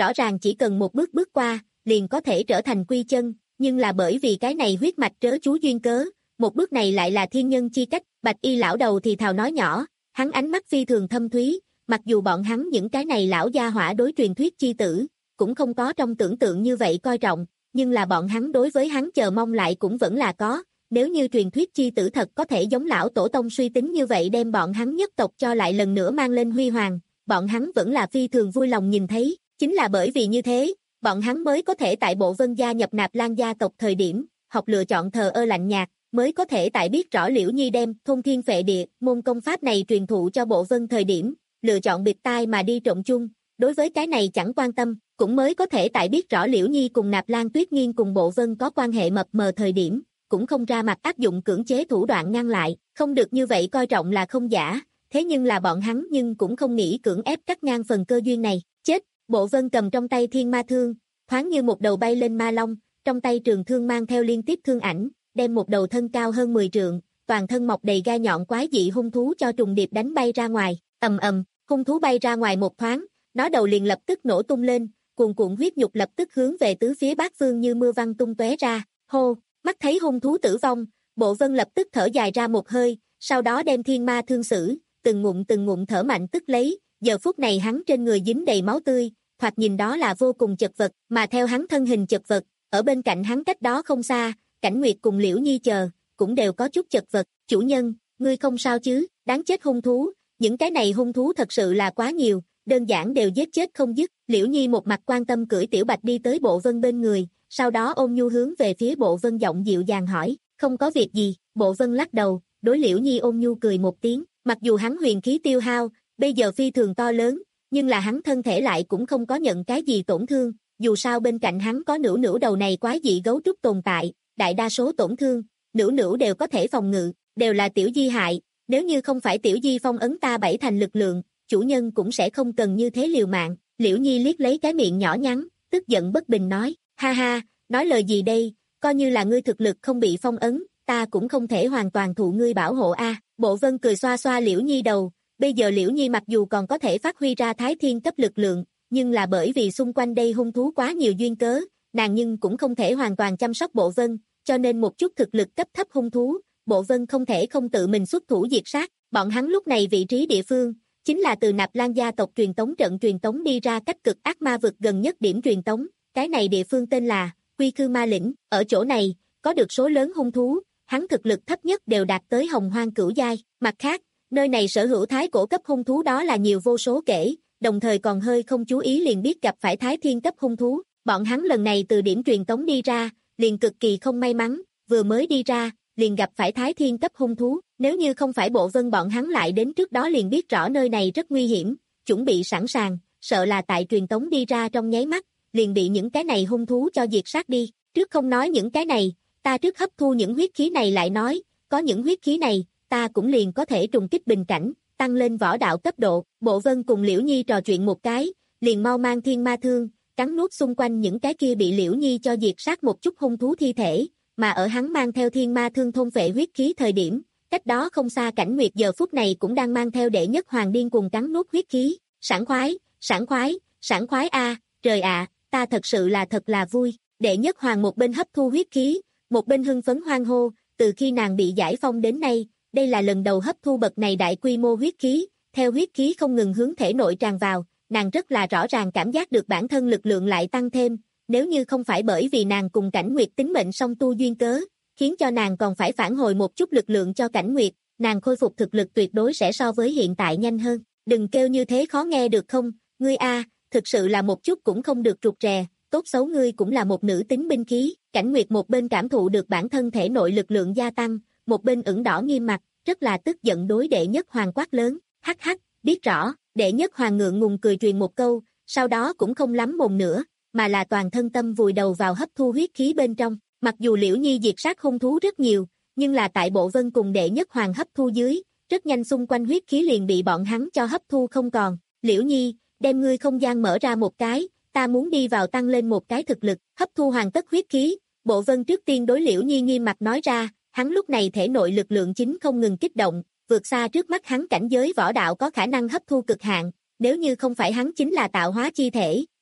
rõ ràng chỉ cần một bước bước qua, liền có thể trở thành quy chân, nhưng là bởi vì cái này huyết mạch trớ chú duyên cớ, một bước này lại là thiên nhân chi cách. Bạch y lão đầu thì thào nói nhỏ, hắn ánh mắt phi thường thâm thúy, mặc dù bọn hắn những cái này lão gia hỏa đối truyền thuyết chi tử, cũng không có trong tưởng tượng như vậy coi trọng, nhưng là bọn hắn đối với hắn chờ mong lại cũng vẫn là có. Nếu như truyền thuyết chi tử thật có thể giống lão tổ tông suy tính như vậy đem bọn hắn nhất tộc cho lại lần nữa mang lên huy hoàng, bọn hắn vẫn là phi thường vui lòng nhìn thấy, chính là bởi vì như thế, bọn hắn mới có thể tại Bộ Vân gia nhập Nạp Lan gia tộc thời điểm, học lựa chọn thờ ơ lạnh nhạt, mới có thể tại biết rõ Liễu Nhi đem Thôn Thiên Phệ Địa môn công pháp này truyền thụ cho Bộ Vân thời điểm, lựa chọn bịt tai mà đi trộn chung, đối với cái này chẳng quan tâm, cũng mới có thể tại biết rõ Liễu Nhi cùng Nạp Lan Tuyết Nghiên cùng Bộ Vân có quan hệ mập mờ thời điểm, cũng không ra mặt áp dụng cưỡng chế thủ đoạn ngăn lại, không được như vậy coi trọng là không giả, thế nhưng là bọn hắn nhưng cũng không nghĩ cưỡng ép cắt ngang phần cơ duyên này, chết. Bộ Vân cầm trong tay thiên ma thương, thoáng như một đầu bay lên ma long, trong tay trường thương mang theo liên tiếp thương ảnh, đem một đầu thân cao hơn mười trượng, toàn thân mọc đầy gai nhọn quái dị hung thú cho trùng điệp đánh bay ra ngoài, ầm ầm, hung thú bay ra ngoài một thoáng, nó đầu liền lập tức nổ tung lên, cuồn cuộn huyết nhục lập tức hướng về tứ phía bát phương như mưa văng tung tóe ra, hô, mắt thấy hung thú tử vong, Bộ Vân lập tức thở dài ra một hơi, sau đó đem thiên ma thương sử, từng ngụm từng ngụm thở mạnh tức lấy, giờ phút này hắn trên người dính đầy máu tươi, thoạt nhìn đó là vô cùng chật vật, mà theo hắn thân hình chật vật, ở bên cạnh hắn cách đó không xa, Cảnh Nguyệt cùng Liễu Nhi chờ, cũng đều có chút chật vật, chủ nhân, ngươi không sao chứ, đáng chết hung thú, những cái này hung thú thật sự là quá nhiều, đơn giản đều giết chết không dứt, Liễu Nhi một mặt quan tâm cưỡi Tiểu Bạch đi tới Bộ Vân bên người, sau đó ôm nhu hướng về phía Bộ Vân giọng dịu dàng hỏi, không có việc gì, Bộ Vân lắc đầu, đối Liễu Nhi ôm nhu cười một tiếng, mặc dù hắn huyền khí tiêu hao, bây giờ phi thường to lớn, nhưng là hắn thân thể lại cũng không có nhận cái gì tổn thương, dù sao bên cạnh hắn có Nữu Nữu đầu này quái dị gấu trúc tồn tại, đại đa số tổn thương, Nữu Nữu đều có thể phòng ngự, đều là Tiểu Di hại, nếu như không phải Tiểu Di phong ấn ta bảy thành lực lượng, chủ nhân cũng sẽ không cần như thế liều mạng. Liễu Nhi liếc lấy cái miệng nhỏ nhắn, tức giận bất bình nói, ha ha, nói lời gì đây, coi như là ngươi thực lực không bị phong ấn, ta cũng không thể hoàn toàn thụ ngươi bảo hộ a. Bộ Vân cười xoa xoa Liễu Nhi đầu, bây giờ Liễu Nhi mặc dù còn có thể phát huy ra thái thiên cấp lực lượng, nhưng là bởi vì xung quanh đây hung thú quá nhiều duyên cớ, nàng nhưng cũng không thể hoàn toàn chăm sóc Bộ Vân, cho nên một chút thực lực cấp thấp hung thú, Bộ Vân không thể không tự mình xuất thủ diệt sát, bọn hắn lúc này vị trí địa phương, chính là từ Nạp Lan gia tộc truyền tống trận truyền tống đi ra cách cực ác ma vực gần nhất điểm truyền tống, cái này địa phương tên là Quy Khư Ma Lĩnh, ở chỗ này, có được số lớn hung thú, hắn thực lực thấp nhất đều đạt tới hồng hoang cửu giai, mặt khác, nơi này sở hữu thái cổ cấp hung thú đó là nhiều vô số kể, đồng thời còn hơi không chú ý liền biết gặp phải thái thiên cấp hung thú, bọn hắn lần này từ điểm truyền tống đi ra, liền cực kỳ không may mắn, vừa mới đi ra, liền gặp phải thái thiên cấp hung thú, nếu như không phải Bộ Vân bọn hắn lại đến trước đó liền biết rõ nơi này rất nguy hiểm, chuẩn bị sẵn sàng, sợ là tại truyền tống đi ra trong nháy mắt, liền bị những cái này hung thú cho diệt sát đi, trước không nói những cái này, ta trước hấp thu những huyết khí này lại nói, có những huyết khí này, ta cũng liền có thể trùng kích bình cảnh, tăng lên võ đạo cấp độ. Bộ Vân cùng Liễu Nhi trò chuyện một cái, liền mau mang thiên ma thương, cắn nuốt xung quanh những cái kia bị Liễu Nhi cho diệt sát một chút hung thú thi thể, mà ở hắn mang theo thiên ma thương thôn phệ huyết khí thời điểm, cách đó không xa Cảnh Nguyệt giờ phút này cũng đang mang theo đệ nhất hoàng điên cùng cắn nuốt huyết khí, sảng khoái, sảng khoái, sảng khoái a, trời ạ, ta thật sự là thật là vui. Đệ nhất hoàng một bên hấp thu huyết khí, một bên hưng phấn hoan hô, từ khi nàng bị giải phong đến nay, đây là lần đầu hấp thu bậc này đại quy mô huyết khí, theo huyết khí không ngừng hướng thể nội tràn vào, nàng rất là rõ ràng cảm giác được bản thân lực lượng lại tăng thêm, nếu như không phải bởi vì nàng cùng Cảnh Nguyệt tính mệnh song tu duyên cớ, khiến cho nàng còn phải phản hồi một chút lực lượng cho Cảnh Nguyệt, nàng khôi phục thực lực tuyệt đối sẽ so với hiện tại nhanh hơn. Đừng kêu như thế khó nghe được không, ngươi a, thực sự là một chút cũng không được rụt rè, tốt xấu ngươi cũng là một nữ tính binh khí. Cảnh Nguyệt một bên cảm thụ được bản thân thể nội lực lượng gia tăng, một bên ửng đỏ nghiêm mặt, rất là tức giận đối đệ nhất hoàng quát lớn, hắc hắc, biết rõ. Đệ nhất hoàng ngượng ngùng cười truyền một câu, sau đó cũng không lắm mồm nữa, mà là toàn thân tâm vùi đầu vào hấp thu huyết khí bên trong. Mặc dù Liễu Nhi diệt sát hung thú rất nhiều, nhưng là tại Bộ Vân cùng đệ nhất hoàng hấp thu dưới, rất nhanh xung quanh huyết khí liền bị bọn hắn cho hấp thu không còn. Liễu Nhi, đem ngươi không gian mở ra một cái, ta muốn đi vào tăng lên một cái thực lực, hấp thu hoàn tất huyết khí. Bộ Vân trước tiên đối Liễu Nhi nghiêm mặt nói ra, hắn lúc này thể nội lực lượng chính không ngừng kích động, vượt xa trước mắt hắn cảnh giới võ đạo có khả năng hấp thu cực hạn, nếu như không phải hắn chính là tạo hóa chi thể,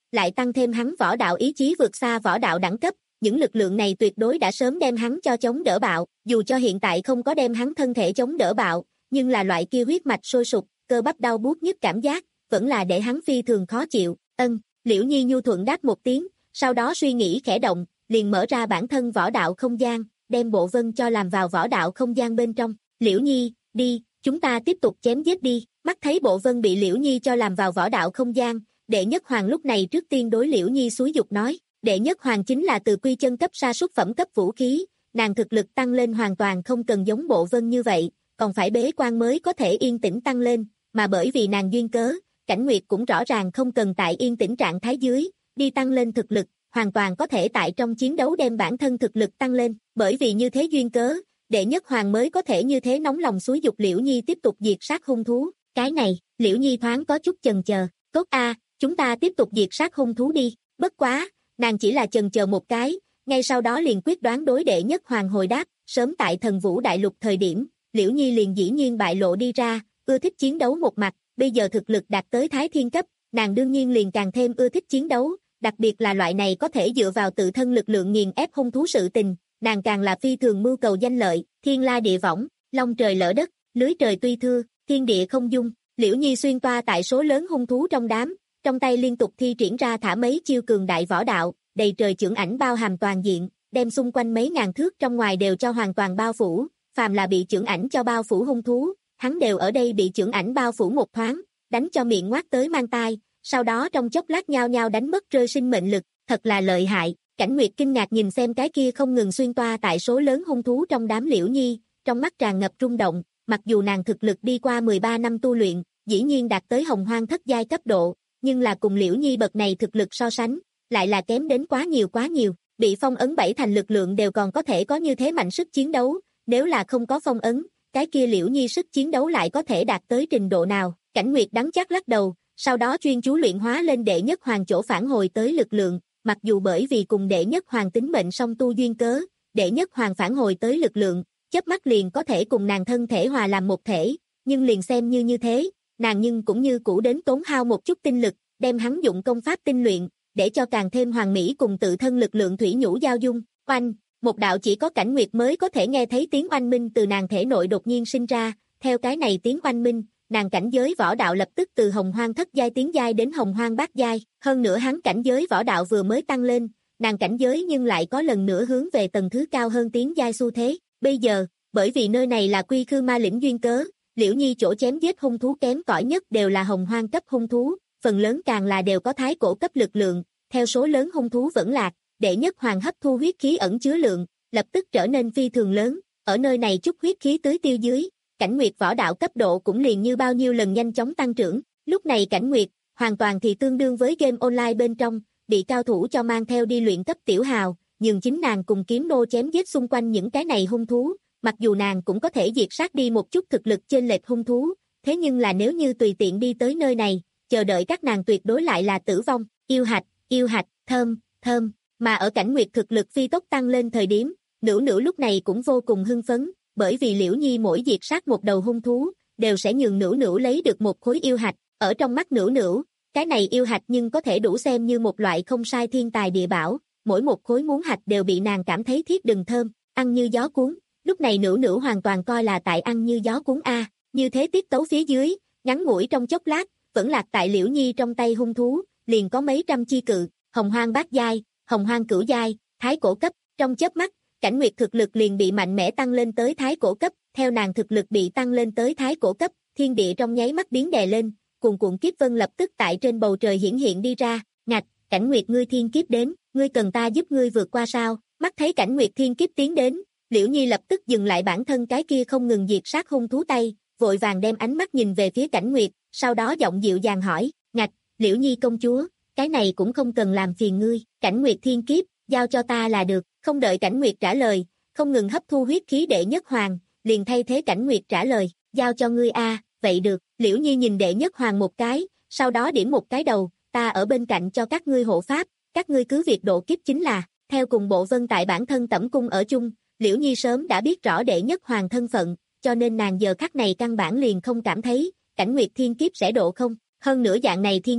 lại tăng thêm hắn võ đạo ý chí vượt xa võ đạo đẳng cấp, những lực lượng này tuyệt đối đã sớm đem hắn cho chống đỡ bạo, dù cho hiện tại không có đem hắn thân thể chống đỡ bạo, nhưng là loại kia huyết mạch sôi sục, cơ bắp đau buốt nhức cảm giác, vẫn là để hắn phi thường khó chịu. Ân, Liễu Nhi nhu thuận đáp một tiếng, sau đó suy nghĩ khẽ động, liền mở ra bản thân võ đạo không gian, đem Bộ Vân cho làm vào võ đạo không gian bên trong. Liễu Nhi, đi, chúng ta tiếp tục chém giết đi. Mắt thấy Bộ Vân bị Liễu Nhi cho làm vào võ đạo không gian, Đệ Nhất Hoàng lúc này trước tiên đối Liễu Nhi xúi dục nói, Đệ Nhất Hoàng chính là từ quy chân cấp sa sút phẩm cấp vũ khí, nàng thực lực tăng lên hoàn toàn không cần giống Bộ Vân như vậy, còn phải bế quan mới có thể yên tĩnh tăng lên, mà bởi vì nàng duyên cớ, Cảnh Nguyệt cũng rõ ràng không cần tại yên tĩnh trạng thái dưới, đi tăng lên thực lực, hoàn toàn có thể tại trong chiến đấu đem bản thân thực lực tăng lên, bởi vì như thế duyên cớ, Đệ Nhất Hoàng mới có thể như thế nóng lòng xúi dục Liễu Nhi tiếp tục diệt sát hung thú. Cái này, Liễu Nhi thoáng có chút chần chờ, tốt a, chúng ta tiếp tục diệt sát hung thú đi, bất quá, nàng chỉ là chần chờ một cái, ngay sau đó liền quyết đoán đối Đệ Nhất Hoàng hồi đáp, sớm tại Thần Vũ Đại Lục thời điểm, Liễu Nhi liền dĩ nhiên bại lộ đi ra, ưa thích chiến đấu một mặt, bây giờ thực lực đạt tới Thái Thiên cấp, nàng đương nhiên liền càng thêm ưa thích chiến đấu, đặc biệt là loại này có thể dựa vào tự thân lực lượng nghiền ép hung thú sự tình, nàng càng là phi thường mưu cầu danh lợi, thiên la địa võng, long trời lỡ đất, lưới trời tuy thưa, thiên địa không dung. Liễu Nhi xuyên toa tại số lớn hung thú trong đám, trong tay liên tục thi triển ra thả mấy chiêu cường đại võ đạo, đầy trời chưởng ảnh bao hàm toàn diện, đem xung quanh mấy ngàn thước trong ngoài đều cho hoàn toàn bao phủ, phàm là bị chưởng ảnh cho bao phủ hung thú, hắn đều ở đây bị chưởng ảnh bao phủ một thoáng, đánh cho miệng ngoác tới mang tai, sau đó trong chốc lát nhao nhao đánh mất rơi sinh mệnh lực, thật là lợi hại. Cảnh Nguyệt kinh ngạc nhìn xem cái kia không ngừng xuyên toa tại số lớn hung thú trong đám Liễu Nhi, trong mắt tràn ngập rung động, mặc dù nàng thực lực đi qua mười ba năm tu luyện, dĩ nhiên đạt tới hồng hoang thất giai cấp độ, nhưng là cùng Liễu Nhi bậc này thực lực so sánh, lại là kém đến quá nhiều quá nhiều, bị phong ấn bảy thành lực lượng đều còn có thể có như thế mạnh sức chiến đấu, nếu là không có phong ấn, cái kia Liễu Nhi sức chiến đấu lại có thể đạt tới trình độ nào. Cảnh Nguyệt đắng chắc lắc đầu, sau đó chuyên chú luyện hóa lên Đệ Nhất Hoàng chỗ phản hồi tới lực lượng, mặc dù bởi vì cùng Đệ Nhất Hoàng tính mệnh song tu duyên cớ, Đệ Nhất Hoàng phản hồi tới lực lượng, chớp mắt liền có thể cùng nàng thân thể hòa làm một thể, nhưng liền xem như như thế, nàng nhưng cũng như cũ đến tốn hao một chút tinh lực, đem hắn dụng công pháp tinh luyện, để cho càng thêm hoàn mỹ cùng tự thân lực lượng thủy nhũ giao dung. Oanh, một đạo chỉ có Cảnh Nguyệt mới có thể nghe thấy tiếng oanh minh từ nàng thể nội đột nhiên sinh ra, theo cái này tiếng oanh minh, nàng cảnh giới võ đạo lập tức từ hồng hoang thất giai tiến giai đến hồng hoang bát giai, hơn nữa hắn cảnh giới võ đạo vừa mới tăng lên, nàng cảnh giới nhưng lại có lần nữa hướng về tầng thứ cao hơn tiến giai xu thế. Bây giờ, bởi vì nơi này là Quy Khư Ma Lĩnh duyên cớ, Liễu Nhi chỗ chém giết hung thú kém cỏi nhất đều là hồng hoang cấp hung thú, phần lớn càng là đều có thái cổ cấp lực lượng, theo số lớn hung thú vẫn lạc, Đệ Nhất Hoàng hấp thu huyết khí ẩn chứa lượng, lập tức trở nên phi thường lớn, ở nơi này chút huyết khí tưới tiêu dưới, Cảnh Nguyệt võ đạo cấp độ cũng liền như bao nhiêu lần nhanh chóng tăng trưởng, lúc này Cảnh Nguyệt, hoàn toàn thì tương đương với game online bên trong, bị cao thủ cho mang theo đi luyện cấp tiểu hào, nhưng chính nàng cùng kiếm nô chém giết xung quanh những cái này hung thú, mặc dù nàng cũng có thể diệt sát đi một chút thực lực chênh lệch hung thú, thế nhưng là nếu như tùy tiện đi tới nơi này, chờ đợi các nàng tuyệt đối lại là tử vong. Yêu hạch, yêu hạch, thơm, thơm, mà ở Cảnh Nguyệt thực lực phi tốc tăng lên thời điểm, Nữu Nữu lúc này cũng vô cùng hưng phấn, bởi vì Liễu Nhi mỗi diệt sát một đầu hung thú, đều sẽ nhường Nữu Nữu lấy được một khối yêu hạch, ở trong mắt Nữu Nữu, cái này yêu hạch nhưng có thể đủ xem như một loại không sai thiên tài địa bảo, mỗi một khối muốn hạch đều bị nàng cảm thấy thiết đừng thơm, ăn như gió cuốn, lúc này Nữu Nữu hoàn toàn coi là tại ăn như gió cuốn a, như thế tiết tấu phía dưới, ngắn ngủi trong chốc lát, vẫn lạc tại Liễu Nhi trong tay hung thú, liền có mấy trăm chi cự, hồng hoang bát giai, hồng hoang cửu giai, thái cổ cấp, trong chớp mắt, Cảnh Nguyệt thực lực liền bị mạnh mẽ tăng lên tới thái cổ cấp, theo nàng thực lực bị tăng lên tới thái cổ cấp, thiên địa trong nháy mắt biến đè lên, cuồn cuộn kiếp vân lập tức tại trên bầu trời hiển hiện đi ra, ngạch, Cảnh Nguyệt ngươi thiên kiếp đến, ngươi cần ta giúp ngươi vượt qua sao? Mắt thấy Cảnh Nguyệt thiên kiếp tiến đến, Liễu Nhi lập tức dừng lại bản thân cái kia không ngừng diệt sát hung thú tay, vội vàng đem ánh mắt nhìn về phía Cảnh Nguyệt, sau đó giọng dịu dàng hỏi, ngạch, Liễu Nhi công chúa, cái này cũng không cần làm phiền ngươi, Cảnh Nguyệt thiên kiếp, giao cho ta là được. Không đợi Cảnh Nguyệt trả lời, không ngừng hấp thu huyết khí Đệ Nhất Hoàng, liền thay thế Cảnh Nguyệt trả lời, giao cho ngươi a, à, vậy được. Liễu Nhi nhìn Đệ Nhất Hoàng một cái, sau đó điểm một cái đầu, ta ở bên cạnh cho các ngươi hộ pháp, các ngươi cứ việc độ kiếp chính là. Theo cùng Bộ Vân tại bản thân tẩm cung ở chung, Liễu Nhi sớm đã biết rõ Đệ Nhất Hoàng thân phận, cho nên nàng giờ khắc này căn bản liền không cảm thấy Cảnh Nguyệt thiên kiếp sẽ độ không. Hơn nữa dạng này thiên kiếp,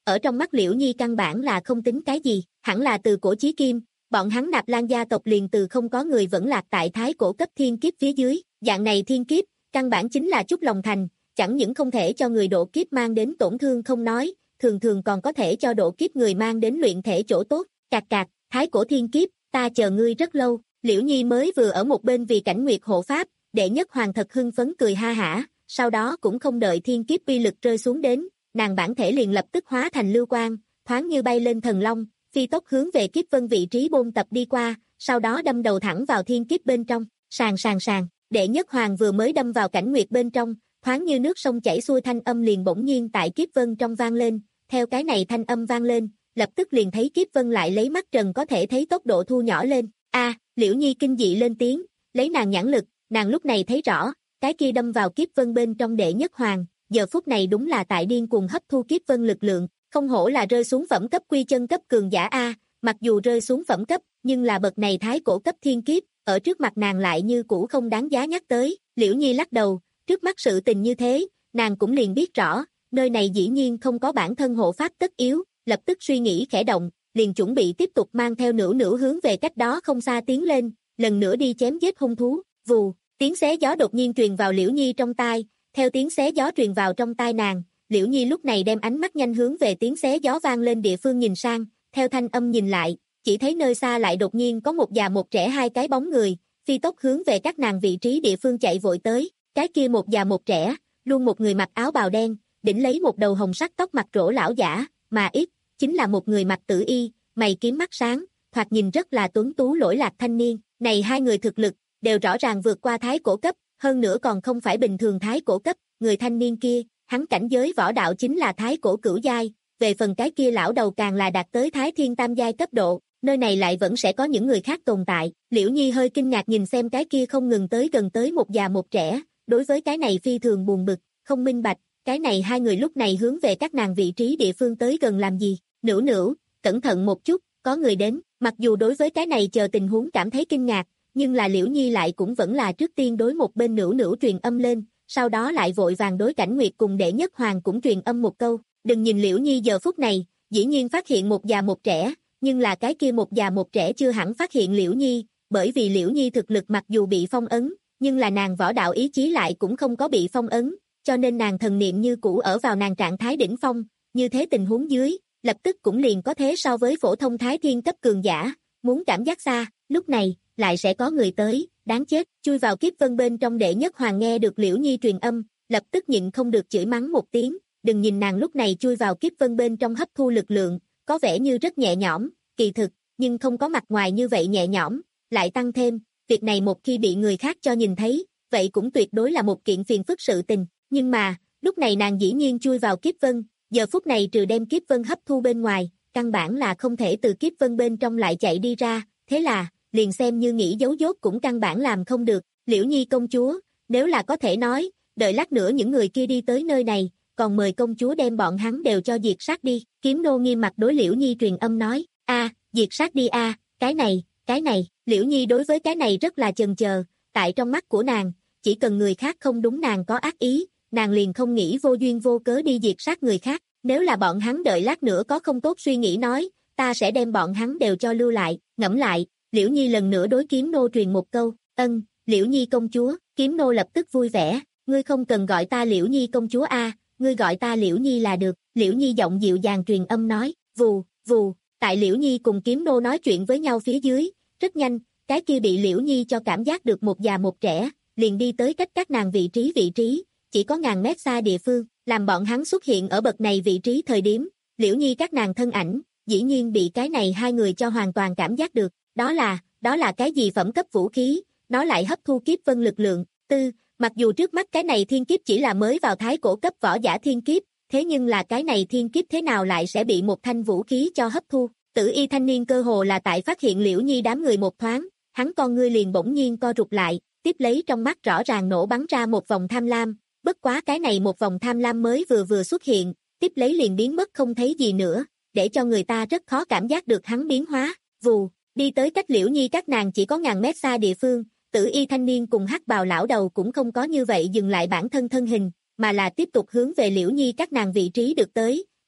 ở trong mắt Liễu Nhi căn bản là không tính cái gì, hẳn là từ cổ chí kim, bọn hắn Nạp Lan gia tộc liền từ không có người vẫn lạc tại thái cổ cấp thiên kiếp phía dưới, dạng này thiên kiếp, căn bản chính là chút lòng thành, chẳng những không thể cho người độ kiếp mang đến tổn thương không nói, thường thường còn có thể cho độ kiếp người mang đến luyện thể chỗ tốt, cạc cạc, thái cổ thiên kiếp, ta chờ ngươi rất lâu, Liễu Nhi mới vừa ở một bên vì Cảnh Nguyệt hộ pháp, Đệ Nhất Hoàng thật hưng phấn cười ha hả, sau đó cũng không đợi thiên kiếp uy lực rơi xuống đến, nàng bản thể liền lập tức hóa thành lưu quang, thoáng như bay lên thần long, phi tốc hướng về kiếp vân vị trí bôn tập đi qua, sau đó đâm đầu thẳng vào thiên kiếp bên trong, sàn sàn sàn, Đệ Nhất Hoàng vừa mới đâm vào Cảnh Nguyệt bên trong, thoáng như nước sông chảy xuôi thanh âm liền bỗng nhiên tại kiếp vân trong vang lên, theo cái này thanh âm vang lên, lập tức liền thấy kiếp vân lại lấy mắt trần có thể thấy tốc độ thu nhỏ lên, a Liễu Nhi kinh dị lên tiếng, lấy nàng nhãn lực, nàng lúc này thấy rõ, cái kia đâm vào kiếp vân bên trong Đệ Nhất Hoàng, giờ phút này đúng là tại điên cuồng hấp thu kiếp vân lực lượng, không hổ là rơi xuống phẩm cấp quy chân cấp cường giả A, mặc dù rơi xuống phẩm cấp, nhưng là bậc này thái cổ cấp thiên kiếp, ở trước mặt nàng lại như cũ không đáng giá nhắc tới, Liễu Nhi lắc đầu, trước mắt sự tình như thế, nàng cũng liền biết rõ, nơi này dĩ nhiên không có bản thân hộ pháp tất yếu, lập tức suy nghĩ khẽ động, liền chuẩn bị tiếp tục mang theo nữu nữu hướng về cách đó không xa tiến lên, lần nữa đi chém giết hung thú, vù, tiếng xé gió đột nhiên truyền vào Liễu Nhi trong tai, theo tiếng xé gió truyền vào trong tai nàng, Liễu Nhi lúc này đem ánh mắt nhanh hướng về tiếng xé gió vang lên địa phương nhìn sang, theo thanh âm nhìn lại, chỉ thấy nơi xa lại đột nhiên có một già một trẻ hai cái bóng người, phi tốc hướng về các nàng vị trí địa phương chạy vội tới, cái kia một già một trẻ, luôn một người mặc áo bào đen, đỉnh lấy một đầu hồng sắc tóc mặt rỗ lão giả, mà ít, chính là một người mặc tử y, mày kiếm mắt sáng, thoạt nhìn rất là tuấn tú lỗi lạc thanh niên, này hai người thực lực, đều rõ ràng vượt qua thái cổ cấp, hơn nữa còn không phải bình thường thái cổ cấp, người thanh niên kia, hắn cảnh giới võ đạo chính là thái cổ cửu giai, về phần cái kia lão đầu càng là đạt tới thái thiên tam giai cấp độ, nơi này lại vẫn sẽ có những người khác tồn tại, Liễu Nhi hơi kinh ngạc nhìn xem cái kia không ngừng tới gần tới một già một trẻ, đối với cái này phi thường buồn bực, không minh bạch, cái này hai người lúc này hướng về các nàng vị trí địa phương tới gần làm gì, nữu nữu, cẩn thận một chút, có người đến, mặc dù đối với cái này chờ tình huống cảm thấy kinh ngạc, nhưng là Liễu Nhi lại cũng vẫn là trước tiên đối một bên nữu nữu truyền âm lên, sau đó lại vội vàng đối Cảnh Nguyệt cùng Đệ Nhất Hoàng cũng truyền âm một câu, đừng nhìn Liễu Nhi giờ phút này, dĩ nhiên phát hiện một già một trẻ, nhưng là cái kia một già một trẻ chưa hẳn phát hiện Liễu Nhi, bởi vì Liễu Nhi thực lực mặc dù bị phong ấn, nhưng là nàng võ đạo ý chí lại cũng không có bị phong ấn, cho nên nàng thần niệm như cũ ở vào nàng trạng thái đỉnh phong, như thế tình huống dưới, lập tức cũng liền có thế so với phổ thông thái thiên cấp cường giả, muốn cảm giác xa, lúc này, lại sẽ có người tới, đáng chết, chui vào kiếp vân bên trong Đệ Nhất Hoàng nghe được Liễu Nhi truyền âm, lập tức nhịn không được chửi mắng một tiếng, đừng nhìn nàng lúc này chui vào kiếp vân bên trong hấp thu lực lượng, có vẻ như rất nhẹ nhõm, kỳ thực, nhưng không có mặt ngoài như vậy nhẹ nhõm, lại tăng thêm, việc này một khi bị người khác cho nhìn thấy, vậy cũng tuyệt đối là một kiện phiền phức sự tình, nhưng mà, lúc này nàng dĩ nhiên chui vào kiếp vân, giờ phút này trừ đem kiếp vân hấp thu bên ngoài, căn bản là không thể từ kiếp vân bên trong lại chạy đi ra, thế là, liền xem như nghĩ giấu dốt cũng căn bản làm không được, Liễu Nhi công chúa, nếu là có thể nói, đợi lát nữa những người kia đi tới nơi này, còn mời công chúa đem bọn hắn đều cho diệt sát đi, Kiếm nô nghiêm mặt đối Liễu Nhi truyền âm nói, a, diệt sát đi a, cái này, cái này, Liễu Nhi đối với cái này rất là chần chờ, tại trong mắt của nàng, chỉ cần người khác không đúng nàng có ác ý, nàng liền không nghĩ vô duyên vô cớ đi diệt sát người khác, nếu là bọn hắn đợi lát nữa có không tốt suy nghĩ nói, ta sẽ đem bọn hắn đều cho lưu lại, ngẫm lại, Liễu Nhi lần nữa đối Kiếm nô truyền một câu, ân, Liễu Nhi công chúa, Kiếm nô lập tức vui vẻ, ngươi không cần gọi ta Liễu Nhi công chúa a, ngươi gọi ta Liễu Nhi là được, Liễu Nhi giọng dịu dàng truyền âm nói, vù, vù, tại Liễu Nhi cùng Kiếm nô nói chuyện với nhau phía dưới, rất nhanh, cái kia bị Liễu Nhi cho cảm giác được một già một trẻ, liền đi tới cách các nàng vị trí vị trí, chỉ có ngàn mét xa địa phương, làm bọn hắn xuất hiện ở bậc này vị trí thời điểm, Liễu Nhi các nàng thân ảnh, dĩ nhiên bị cái này hai người cho hoàn toàn cảm giác được, đó là, đó là cái gì phẩm cấp vũ khí, nó lại hấp thu kiếp vân lực lượng, tư, mặc dù trước mắt cái này thiên kiếp chỉ là mới vào thái cổ cấp võ giả thiên kiếp, thế nhưng là cái này thiên kiếp thế nào lại sẽ bị một thanh vũ khí cho hấp thu, Tử y thanh niên cơ hồ là tại phát hiện Liễu Nhi đám người một thoáng, hắn con ngươi liền bỗng nhiên co rụt lại, tiếp lấy trong mắt rõ ràng nổ bắn ra một vòng tham lam, bất quá cái này một vòng tham lam mới vừa vừa xuất hiện, tiếp lấy liền biến mất không thấy gì nữa, để cho người ta rất khó cảm giác được hắn biến hóa, vù, đi tới cách Liễu Nhi các nàng chỉ có ngàn mét xa địa phương, Tử y thanh niên cùng hắc bào lão đầu cũng không có như vậy dừng lại bản thân thân hình, mà là tiếp tục hướng về Liễu Nhi các nàng vị trí được tới,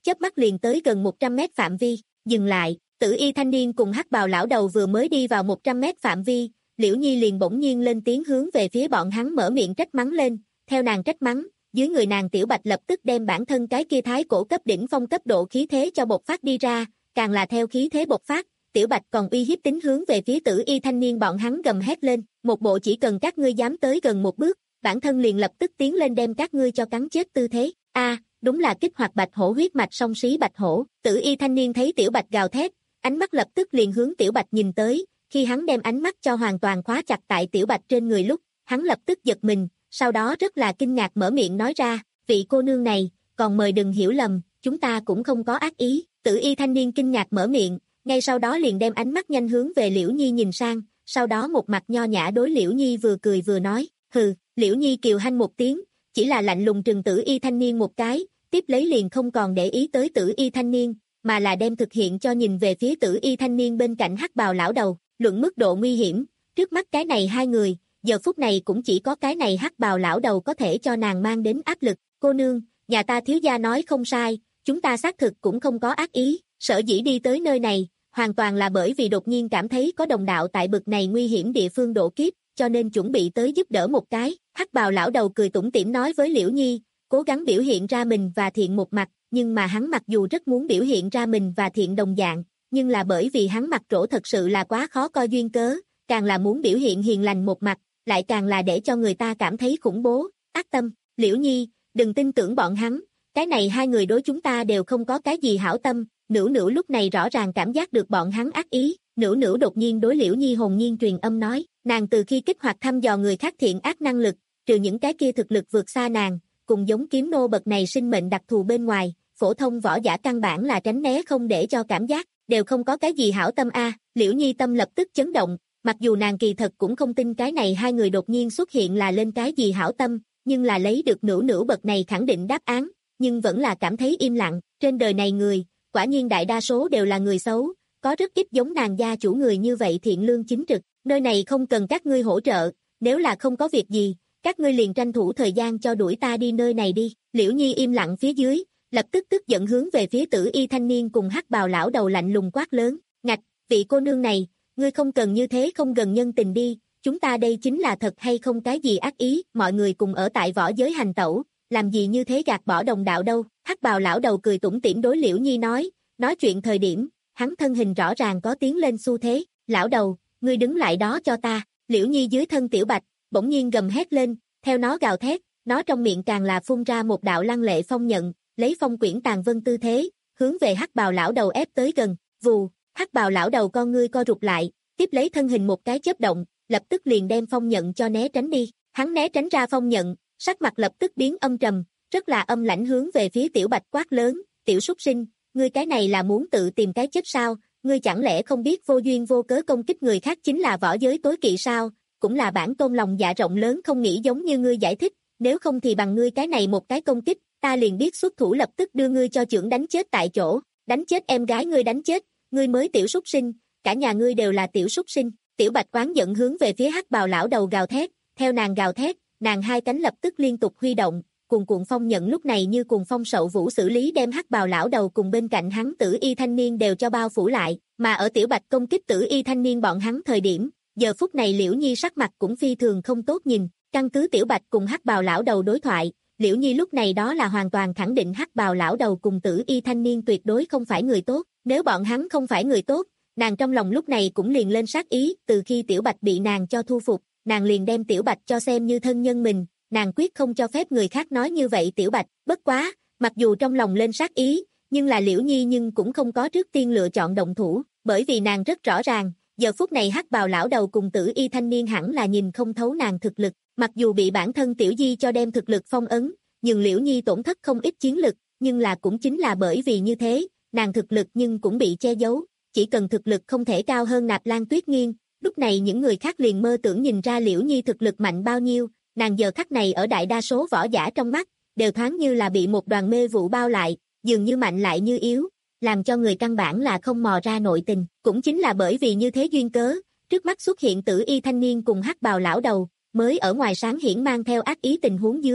chớp mắt liền tới gần một trăm mét phạm vi, dừng lại, tử y thanh niên cùng hắc bào lão đầu vừa mới đi vào một trăm mét phạm vi, Liễu Nhi liền bỗng nhiên lên tiếng hướng về phía bọn hắn mở miệng trách mắng lên, theo nàng trách mắng, dưới người nàng Tiểu Bạch lập tức đem bản thân cái kia thái cổ cấp đỉnh phong cấp độ khí thế cho bộc phát đi ra, càng là theo khí thế bộc phát, Tiểu Bạch còn uy hiếp tính hướng về phía tử y thanh niên bọn hắn gầm hét lên, một bộ chỉ cần các ngươi dám tới gần một bước, bản thân liền lập tức tiến lên đem các ngươi cho cắn chết tư thế. A, đúng là kích hoạt bạch hổ huyết mạch song xí bạch hổ. Tử y thanh niên thấy Tiểu Bạch gào thét, ánh mắt lập tức liền hướng Tiểu Bạch nhìn tới, khi hắn đem ánh mắt cho hoàn toàn khóa chặt tại Tiểu Bạch trên người lúc, hắn lập tức giật mình, sau đó rất là kinh ngạc mở miệng nói ra, vị cô nương này, còn mời đừng hiểu lầm, chúng ta cũng không có ác ý. Tử y thanh niên kinh ngạc mở miệng, ngay sau đó liền đem ánh mắt nhanh hướng về Liễu Nhi nhìn sang, sau đó một mặt nho nhã đối Liễu Nhi vừa cười vừa nói, hừ. Liễu Nhi kiều hanh một tiếng, chỉ là lạnh lùng trừng tử y thanh niên một cái, tiếp lấy liền không còn để ý tới tử y thanh niên, mà là đem thực hiện cho nhìn về phía tử y thanh niên bên cạnh hắc bào lão đầu, luận mức độ nguy hiểm, trước mắt cái này hai người, giờ phút này cũng chỉ có cái này hắc bào lão đầu có thể cho nàng mang đến áp lực, cô nương, nhà ta thiếu gia nói không sai, chúng ta xác thực cũng không có ác ý, sở dĩ đi tới nơi này, hoàn toàn là bởi vì đột nhiên cảm thấy có đồng đạo tại bực này nguy hiểm địa phương độ kiếp, cho nên chuẩn bị tới giúp đỡ một cái. Hắc bào lão đầu cười tủm tỉm nói với Liễu Nhi, cố gắng biểu hiện ra mình và thiện một mặt, nhưng mà hắn mặc dù rất muốn biểu hiện ra mình và thiện đồng dạng, nhưng là bởi vì hắn mặt trổ thật sự là quá khó coi duyên cớ, càng là muốn biểu hiện hiền lành một mặt, lại càng là để cho người ta cảm thấy khủng bố, ác tâm. Liễu Nhi, đừng tin tưởng bọn hắn, cái này hai người đối chúng ta đều không có cái gì hảo tâm. Nữu Nữu lúc này rõ ràng cảm giác được bọn hắn ác ý, Nữu Nữu đột nhiên đối Liễu Nhi hồn nhiên truyền âm nói, nàng từ khi kích hoạt thăm dò người khác thiện ác năng lực, trừ những cái kia thực lực vượt xa nàng, cùng giống kiếm nô bậc này sinh mệnh đặc thù bên ngoài, phổ thông võ giả căn bản là tránh né không để cho cảm giác, đều không có cái gì hảo tâm a. À. Liễu Nhi tâm lập tức chấn động, mặc dù nàng kỳ thật cũng không tin cái này hai người đột nhiên xuất hiện là lên cái gì hảo tâm, nhưng là lấy được Nữu Nữu bậc này khẳng định đáp án, nhưng vẫn là cảm thấy im lặng, trên đời này người, quả nhiên đại đa số đều là người xấu, có rất ít giống nàng gia chủ người như vậy thiện lương chính trực, nơi này không cần các ngươi hỗ trợ, nếu là không có việc gì, các ngươi liền tranh thủ thời gian cho đuổi ta đi nơi này đi. Liễu Nhi im lặng phía dưới, lập tức tức giận hướng về phía tử y thanh niên cùng hắc bào lão đầu lạnh lùng quát lớn, ngạch, vị cô nương này, ngươi không cần như thế không gần nhân tình đi, chúng ta đây chính là thật hay không cái gì ác ý, mọi người cùng ở tại võ giới hành tẩu, làm gì như thế gạt bỏ đồng đạo đâu. Hắc bào lão đầu cười tủm tỉm đối Liễu Nhi nói, nói chuyện thời điểm, hắn thân hình rõ ràng có tiến lên xu thế, lão đầu, ngươi đứng lại đó cho ta. Liễu Nhi dưới thân Tiểu Bạch, bỗng nhiên gầm hét lên, theo nó gào thét, nó trong miệng càng là phun ra một đạo lăng lệ phong nhận, lấy phong quyển tàn vân tư thế, hướng về hắc bào lão đầu ép tới gần, vù, hắc bào lão đầu con ngươi co rụt lại, tiếp lấy thân hình một cái chớp động, lập tức liền đem phong nhận cho né tránh đi, hắn né tránh ra phong nhận, sắc mặt lập tức biến âm trầm, rất là âm lãnh hướng về phía Tiểu Bạch quát lớn, tiểu súc sinh, ngươi cái này là muốn tự tìm cái chết sao, ngươi chẳng lẽ không biết vô duyên vô cớ công kích người khác chính là võ giới tối kỵ sao, cũng là bản tôn lòng dạ rộng lớn không nghĩ giống như ngươi giải thích, nếu không thì bằng ngươi cái này một cái công kích, ta liền biết xuất thủ lập tức đưa ngươi cho chưởng đánh chết tại chỗ, đánh chết em gái ngươi đánh chết, ngươi mới tiểu súc sinh, cả nhà ngươi đều là tiểu súc sinh. Tiểu Bạch oán giận hướng về phía hắc bào lão đầu gào thét, theo nàng gào thét, nàng hai cánh lập tức liên tục huy động, cuồn cuộn phong nhận lúc này như cuồng phong sậu vũ xử lý đem hắc bào lão đầu cùng bên cạnh hắn tử y thanh niên đều cho bao phủ lại, mà ở Tiểu Bạch công kích tử y thanh niên bọn hắn thời điểm, giờ phút này Liễu Nhi sắc mặt cũng phi thường không tốt nhìn, căn cứ Tiểu Bạch cùng hắc bào lão đầu đối thoại, Liễu Nhi lúc này đó là hoàn toàn khẳng định hắc bào lão đầu cùng tử y thanh niên tuyệt đối không phải người tốt, nếu bọn hắn không phải người tốt, nàng trong lòng lúc này cũng liền lên sát ý, từ khi Tiểu Bạch bị nàng cho thu phục, nàng liền đem Tiểu Bạch cho xem như thân nhân mình, nàng quyết không cho phép người khác nói như vậy Tiểu Bạch, bất quá, mặc dù trong lòng lên sát ý, nhưng là Liễu Nhi nhưng cũng không có trước tiên lựa chọn động thủ, bởi vì nàng rất rõ ràng, giờ phút này hắc bào lão đầu cùng tử y thanh niên hẳn là nhìn không thấu nàng thực lực, mặc dù bị bản thân Tiểu Di cho đem thực lực phong ấn, nhưng Liễu Nhi tổn thất không ít chiến lực, nhưng là cũng chính là bởi vì như thế, nàng thực lực nhưng cũng bị che giấu, chỉ cần thực lực không thể cao hơn Nạp Lan Tuyết Nghiên, lúc này những người khác liền mơ tưởng nhìn ra Liễu Nhi thực lực mạnh bao nhiêu, nàng giờ khắc này ở đại đa số võ giả trong mắt, đều thoáng như là bị một đoàn mê vụ bao lại, dường như mạnh lại như yếu, làm cho người căn bản là không mò ra nội tình, cũng chính là bởi vì như thế duyên cớ, trước mắt xuất hiện tử y thanh niên cùng hắc bào lão đầu, mới ở ngoài sáng hiển mang theo ác ý tình huống dưới,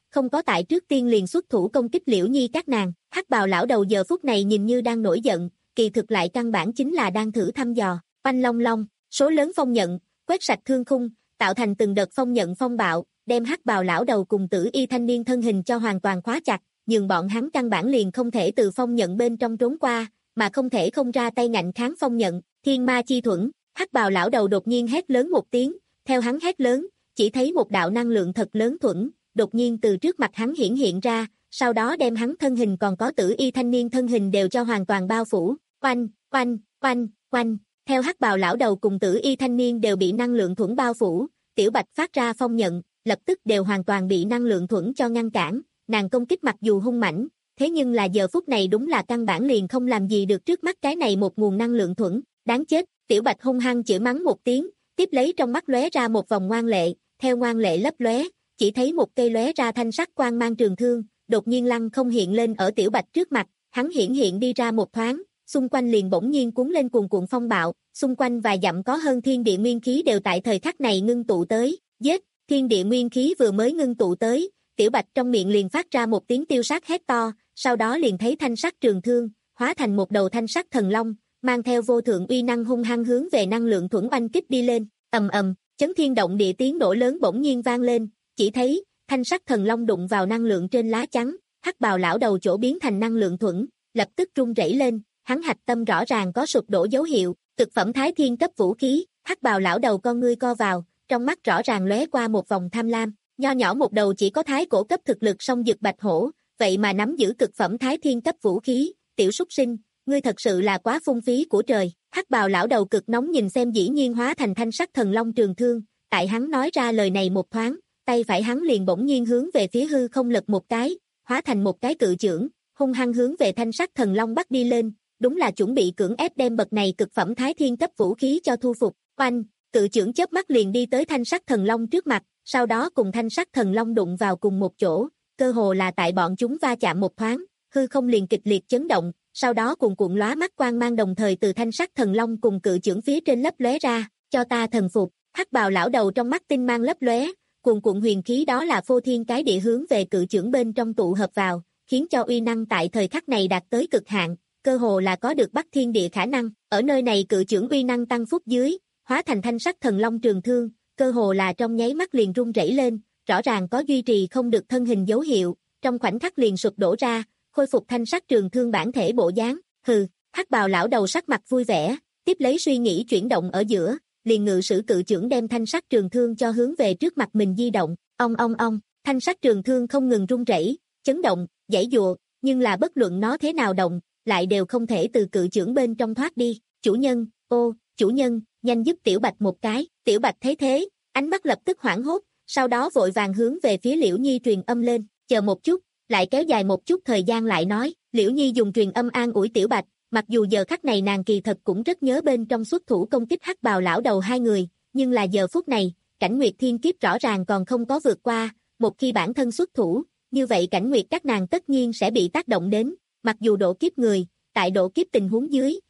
không có tại trước tiên liền xuất thủ công kích Liễu Nhi các nàng. Hắc bào lão đầu giờ phút này nhìn như đang nổi giận, kỳ thực lại căn bản chính là đang thử thăm dò. Oanh long long, số lớn phong nhận, quét sạch thương khung, tạo thành từng đợt phong nhận phong bạo, đem hắc bào lão đầu cùng tử y thanh niên thân hình cho hoàn toàn khóa chặt, nhưng bọn hắn căn bản liền không thể từ phong nhận bên trong trốn qua, mà không thể không ra tay ngạnh kháng phong nhận. Thiên ma chi thuẫn, hắc bào lão đầu đột nhiên hét lớn một tiếng, theo hắn hét lớn, chỉ thấy một đạo năng lượng thật lớn thuẫn, đột nhiên từ trước mặt hắn hiển hiện ra, sau đó đem hắn thân hình còn có tử y thanh niên thân hình đều cho hoàn toàn bao phủ. Oanh, oanh, oanh, oanh, theo hắc bào lão đầu cùng tử y thanh niên đều bị năng lượng thuẫn bao phủ, Tiểu Bạch phát ra phong nhận, lập tức đều hoàn toàn bị năng lượng thuẫn cho ngăn cản, nàng công kích mặc dù hung mãnh, thế nhưng là giờ phút này đúng là căn bản liền không làm gì được trước mắt cái này một nguồn năng lượng thuẫn, đáng chết. Tiểu Bạch hung hăng chửi mắng một tiếng, tiếp lấy trong mắt lóe ra một vòng ngoan lệ, theo ngoan lệ lấp lóe, chỉ thấy một cây lóe ra thanh sắc quang mang trường thương, đột nhiên lăng không hiện lên ở Tiểu Bạch trước mặt, hắn hiển hiện đi ra một thoáng, xung quanh liền bỗng nhiên cuốn lên cuồn cuộn phong bạo, xung quanh vài dặm có hơn thiên địa nguyên khí đều tại thời khắc này ngưng tụ tới, giết, thiên địa nguyên khí vừa mới ngưng tụ tới, Tiểu Bạch trong miệng liền phát ra một tiếng tiêu sát hét to, sau đó liền thấy thanh sắc trường thương, hóa thành một đầu thanh sắc thần long, mang theo vô thượng uy năng hung hăng hướng về năng lượng thuẫn oanh kích đi lên, ầm ầm, chấn thiên động địa tiếng nổ lớn bỗng nhiên vang lên, chỉ thấy thanh sắc thần long đụng vào năng lượng trên lá chắn, hắc bào lão đầu chỗ biến thành năng lượng thuẫn, lập tức rung rẩy lên, hắn hạch tâm rõ ràng có sụp đổ dấu hiệu, cực phẩm thái thiên cấp vũ khí, hắc bào lão đầu con ngươi co vào, trong mắt rõ ràng lóe qua một vòng tham lam, nho nhỏ một đầu chỉ có thái cổ cấp thực lực song dực bạch hổ, vậy mà nắm giữ cực phẩm thái thiên cấp vũ khí, tiểu súc sinh, ngươi thật sự là quá phung phí của trời. Hắc bào lão đầu cực nóng nhìn xem dĩ nhiên hóa thành thanh sắc thần long trường thương, tại hắn nói ra lời này một thoáng, tay phải hắn liền bỗng nhiên hướng về phía hư không lật một cái, hóa thành một cái cự chưởng, hung hăng hướng về thanh sắc thần long bắt đi lên, đúng là chuẩn bị cưỡng ép đem bậc này cực phẩm thái thiên cấp vũ khí cho thu phục. Oanh, cự chưởng chớp mắt liền đi tới thanh sắc thần long trước mặt, sau đó cùng thanh sắc thần long đụng vào cùng một chỗ, cơ hồ là tại bọn chúng va chạm một thoáng, hư không liền kịch liệt chấn động, sau đó cuồn cuộn lóa mắt quang mang đồng thời từ thanh sắc thần long cùng cự chưởng phía trên lấp lóe ra, cho ta thần phục. Hắc bào lão đầu trong mắt tinh mang lấp lóe, cuồn cuộn huyền khí đó là phô thiên cái địa hướng về cự chưởng bên trong tụ hợp vào, khiến cho uy năng tại thời khắc này đạt tới cực hạn, cơ hồ là có được bắt thiên địa khả năng. Ở nơi này cự chưởng uy năng tăng phúc dưới, hóa thành thanh sắc thần long trường thương, cơ hồ là trong nháy mắt liền rung rẩy lên, rõ ràng có duy trì không được thân hình dấu hiệu, trong khoảnh khắc liền sụp đổ ra, khôi phục thanh sắc trường thương bản thể bộ dáng. Hừ, hắc bào lão đầu sắc mặt vui vẻ, tiếp lấy suy nghĩ chuyển động ở giữa, liền ngự sử cự chưởng đem thanh sắc trường thương cho hướng về trước mặt mình di động. Ong ong ong, thanh sắc trường thương không ngừng rung rẩy, chấn động, giãy giụa, nhưng là bất luận nó thế nào động, lại đều không thể từ cự chưởng bên trong thoát đi. Chủ nhân, ô, chủ nhân, nhanh giúp Tiểu Bạch một cái. Tiểu Bạch thấy thế, ánh mắt lập tức hoảng hốt, sau đó vội vàng hướng về phía Liễu Nhi truyền âm lên, chờ một chút, lại kéo dài một chút thời gian lại nói. Liễu Nhi dùng truyền âm an ủi Tiểu Bạch, mặc dù giờ khắc này nàng kỳ thật cũng rất nhớ bên trong xuất thủ công kích hắc bào lão đầu hai người, nhưng là giờ phút này, cảnh nguyệt thiên kiếp rõ ràng còn không có vượt qua, một khi bản thân xuất thủ, như vậy cảnh nguyệt các nàng tất nhiên sẽ bị tác động đến, mặc dù độ kiếp người, tại độ kiếp tình huống dưới.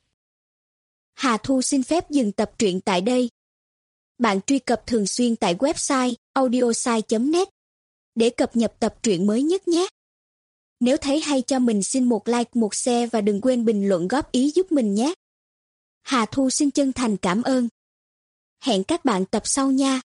Hà Thu xin phép dừng tập truyện tại đây. Bạn truy cập thường xuyên tại website audiosai chấm net để cập nhật tập truyện mới nhất nhé. Nếu thấy hay cho mình xin một like, một share và đừng quên bình luận góp ý giúp mình nhé. Hà Thu xin chân thành cảm ơn. Hẹn các bạn tập sau nha.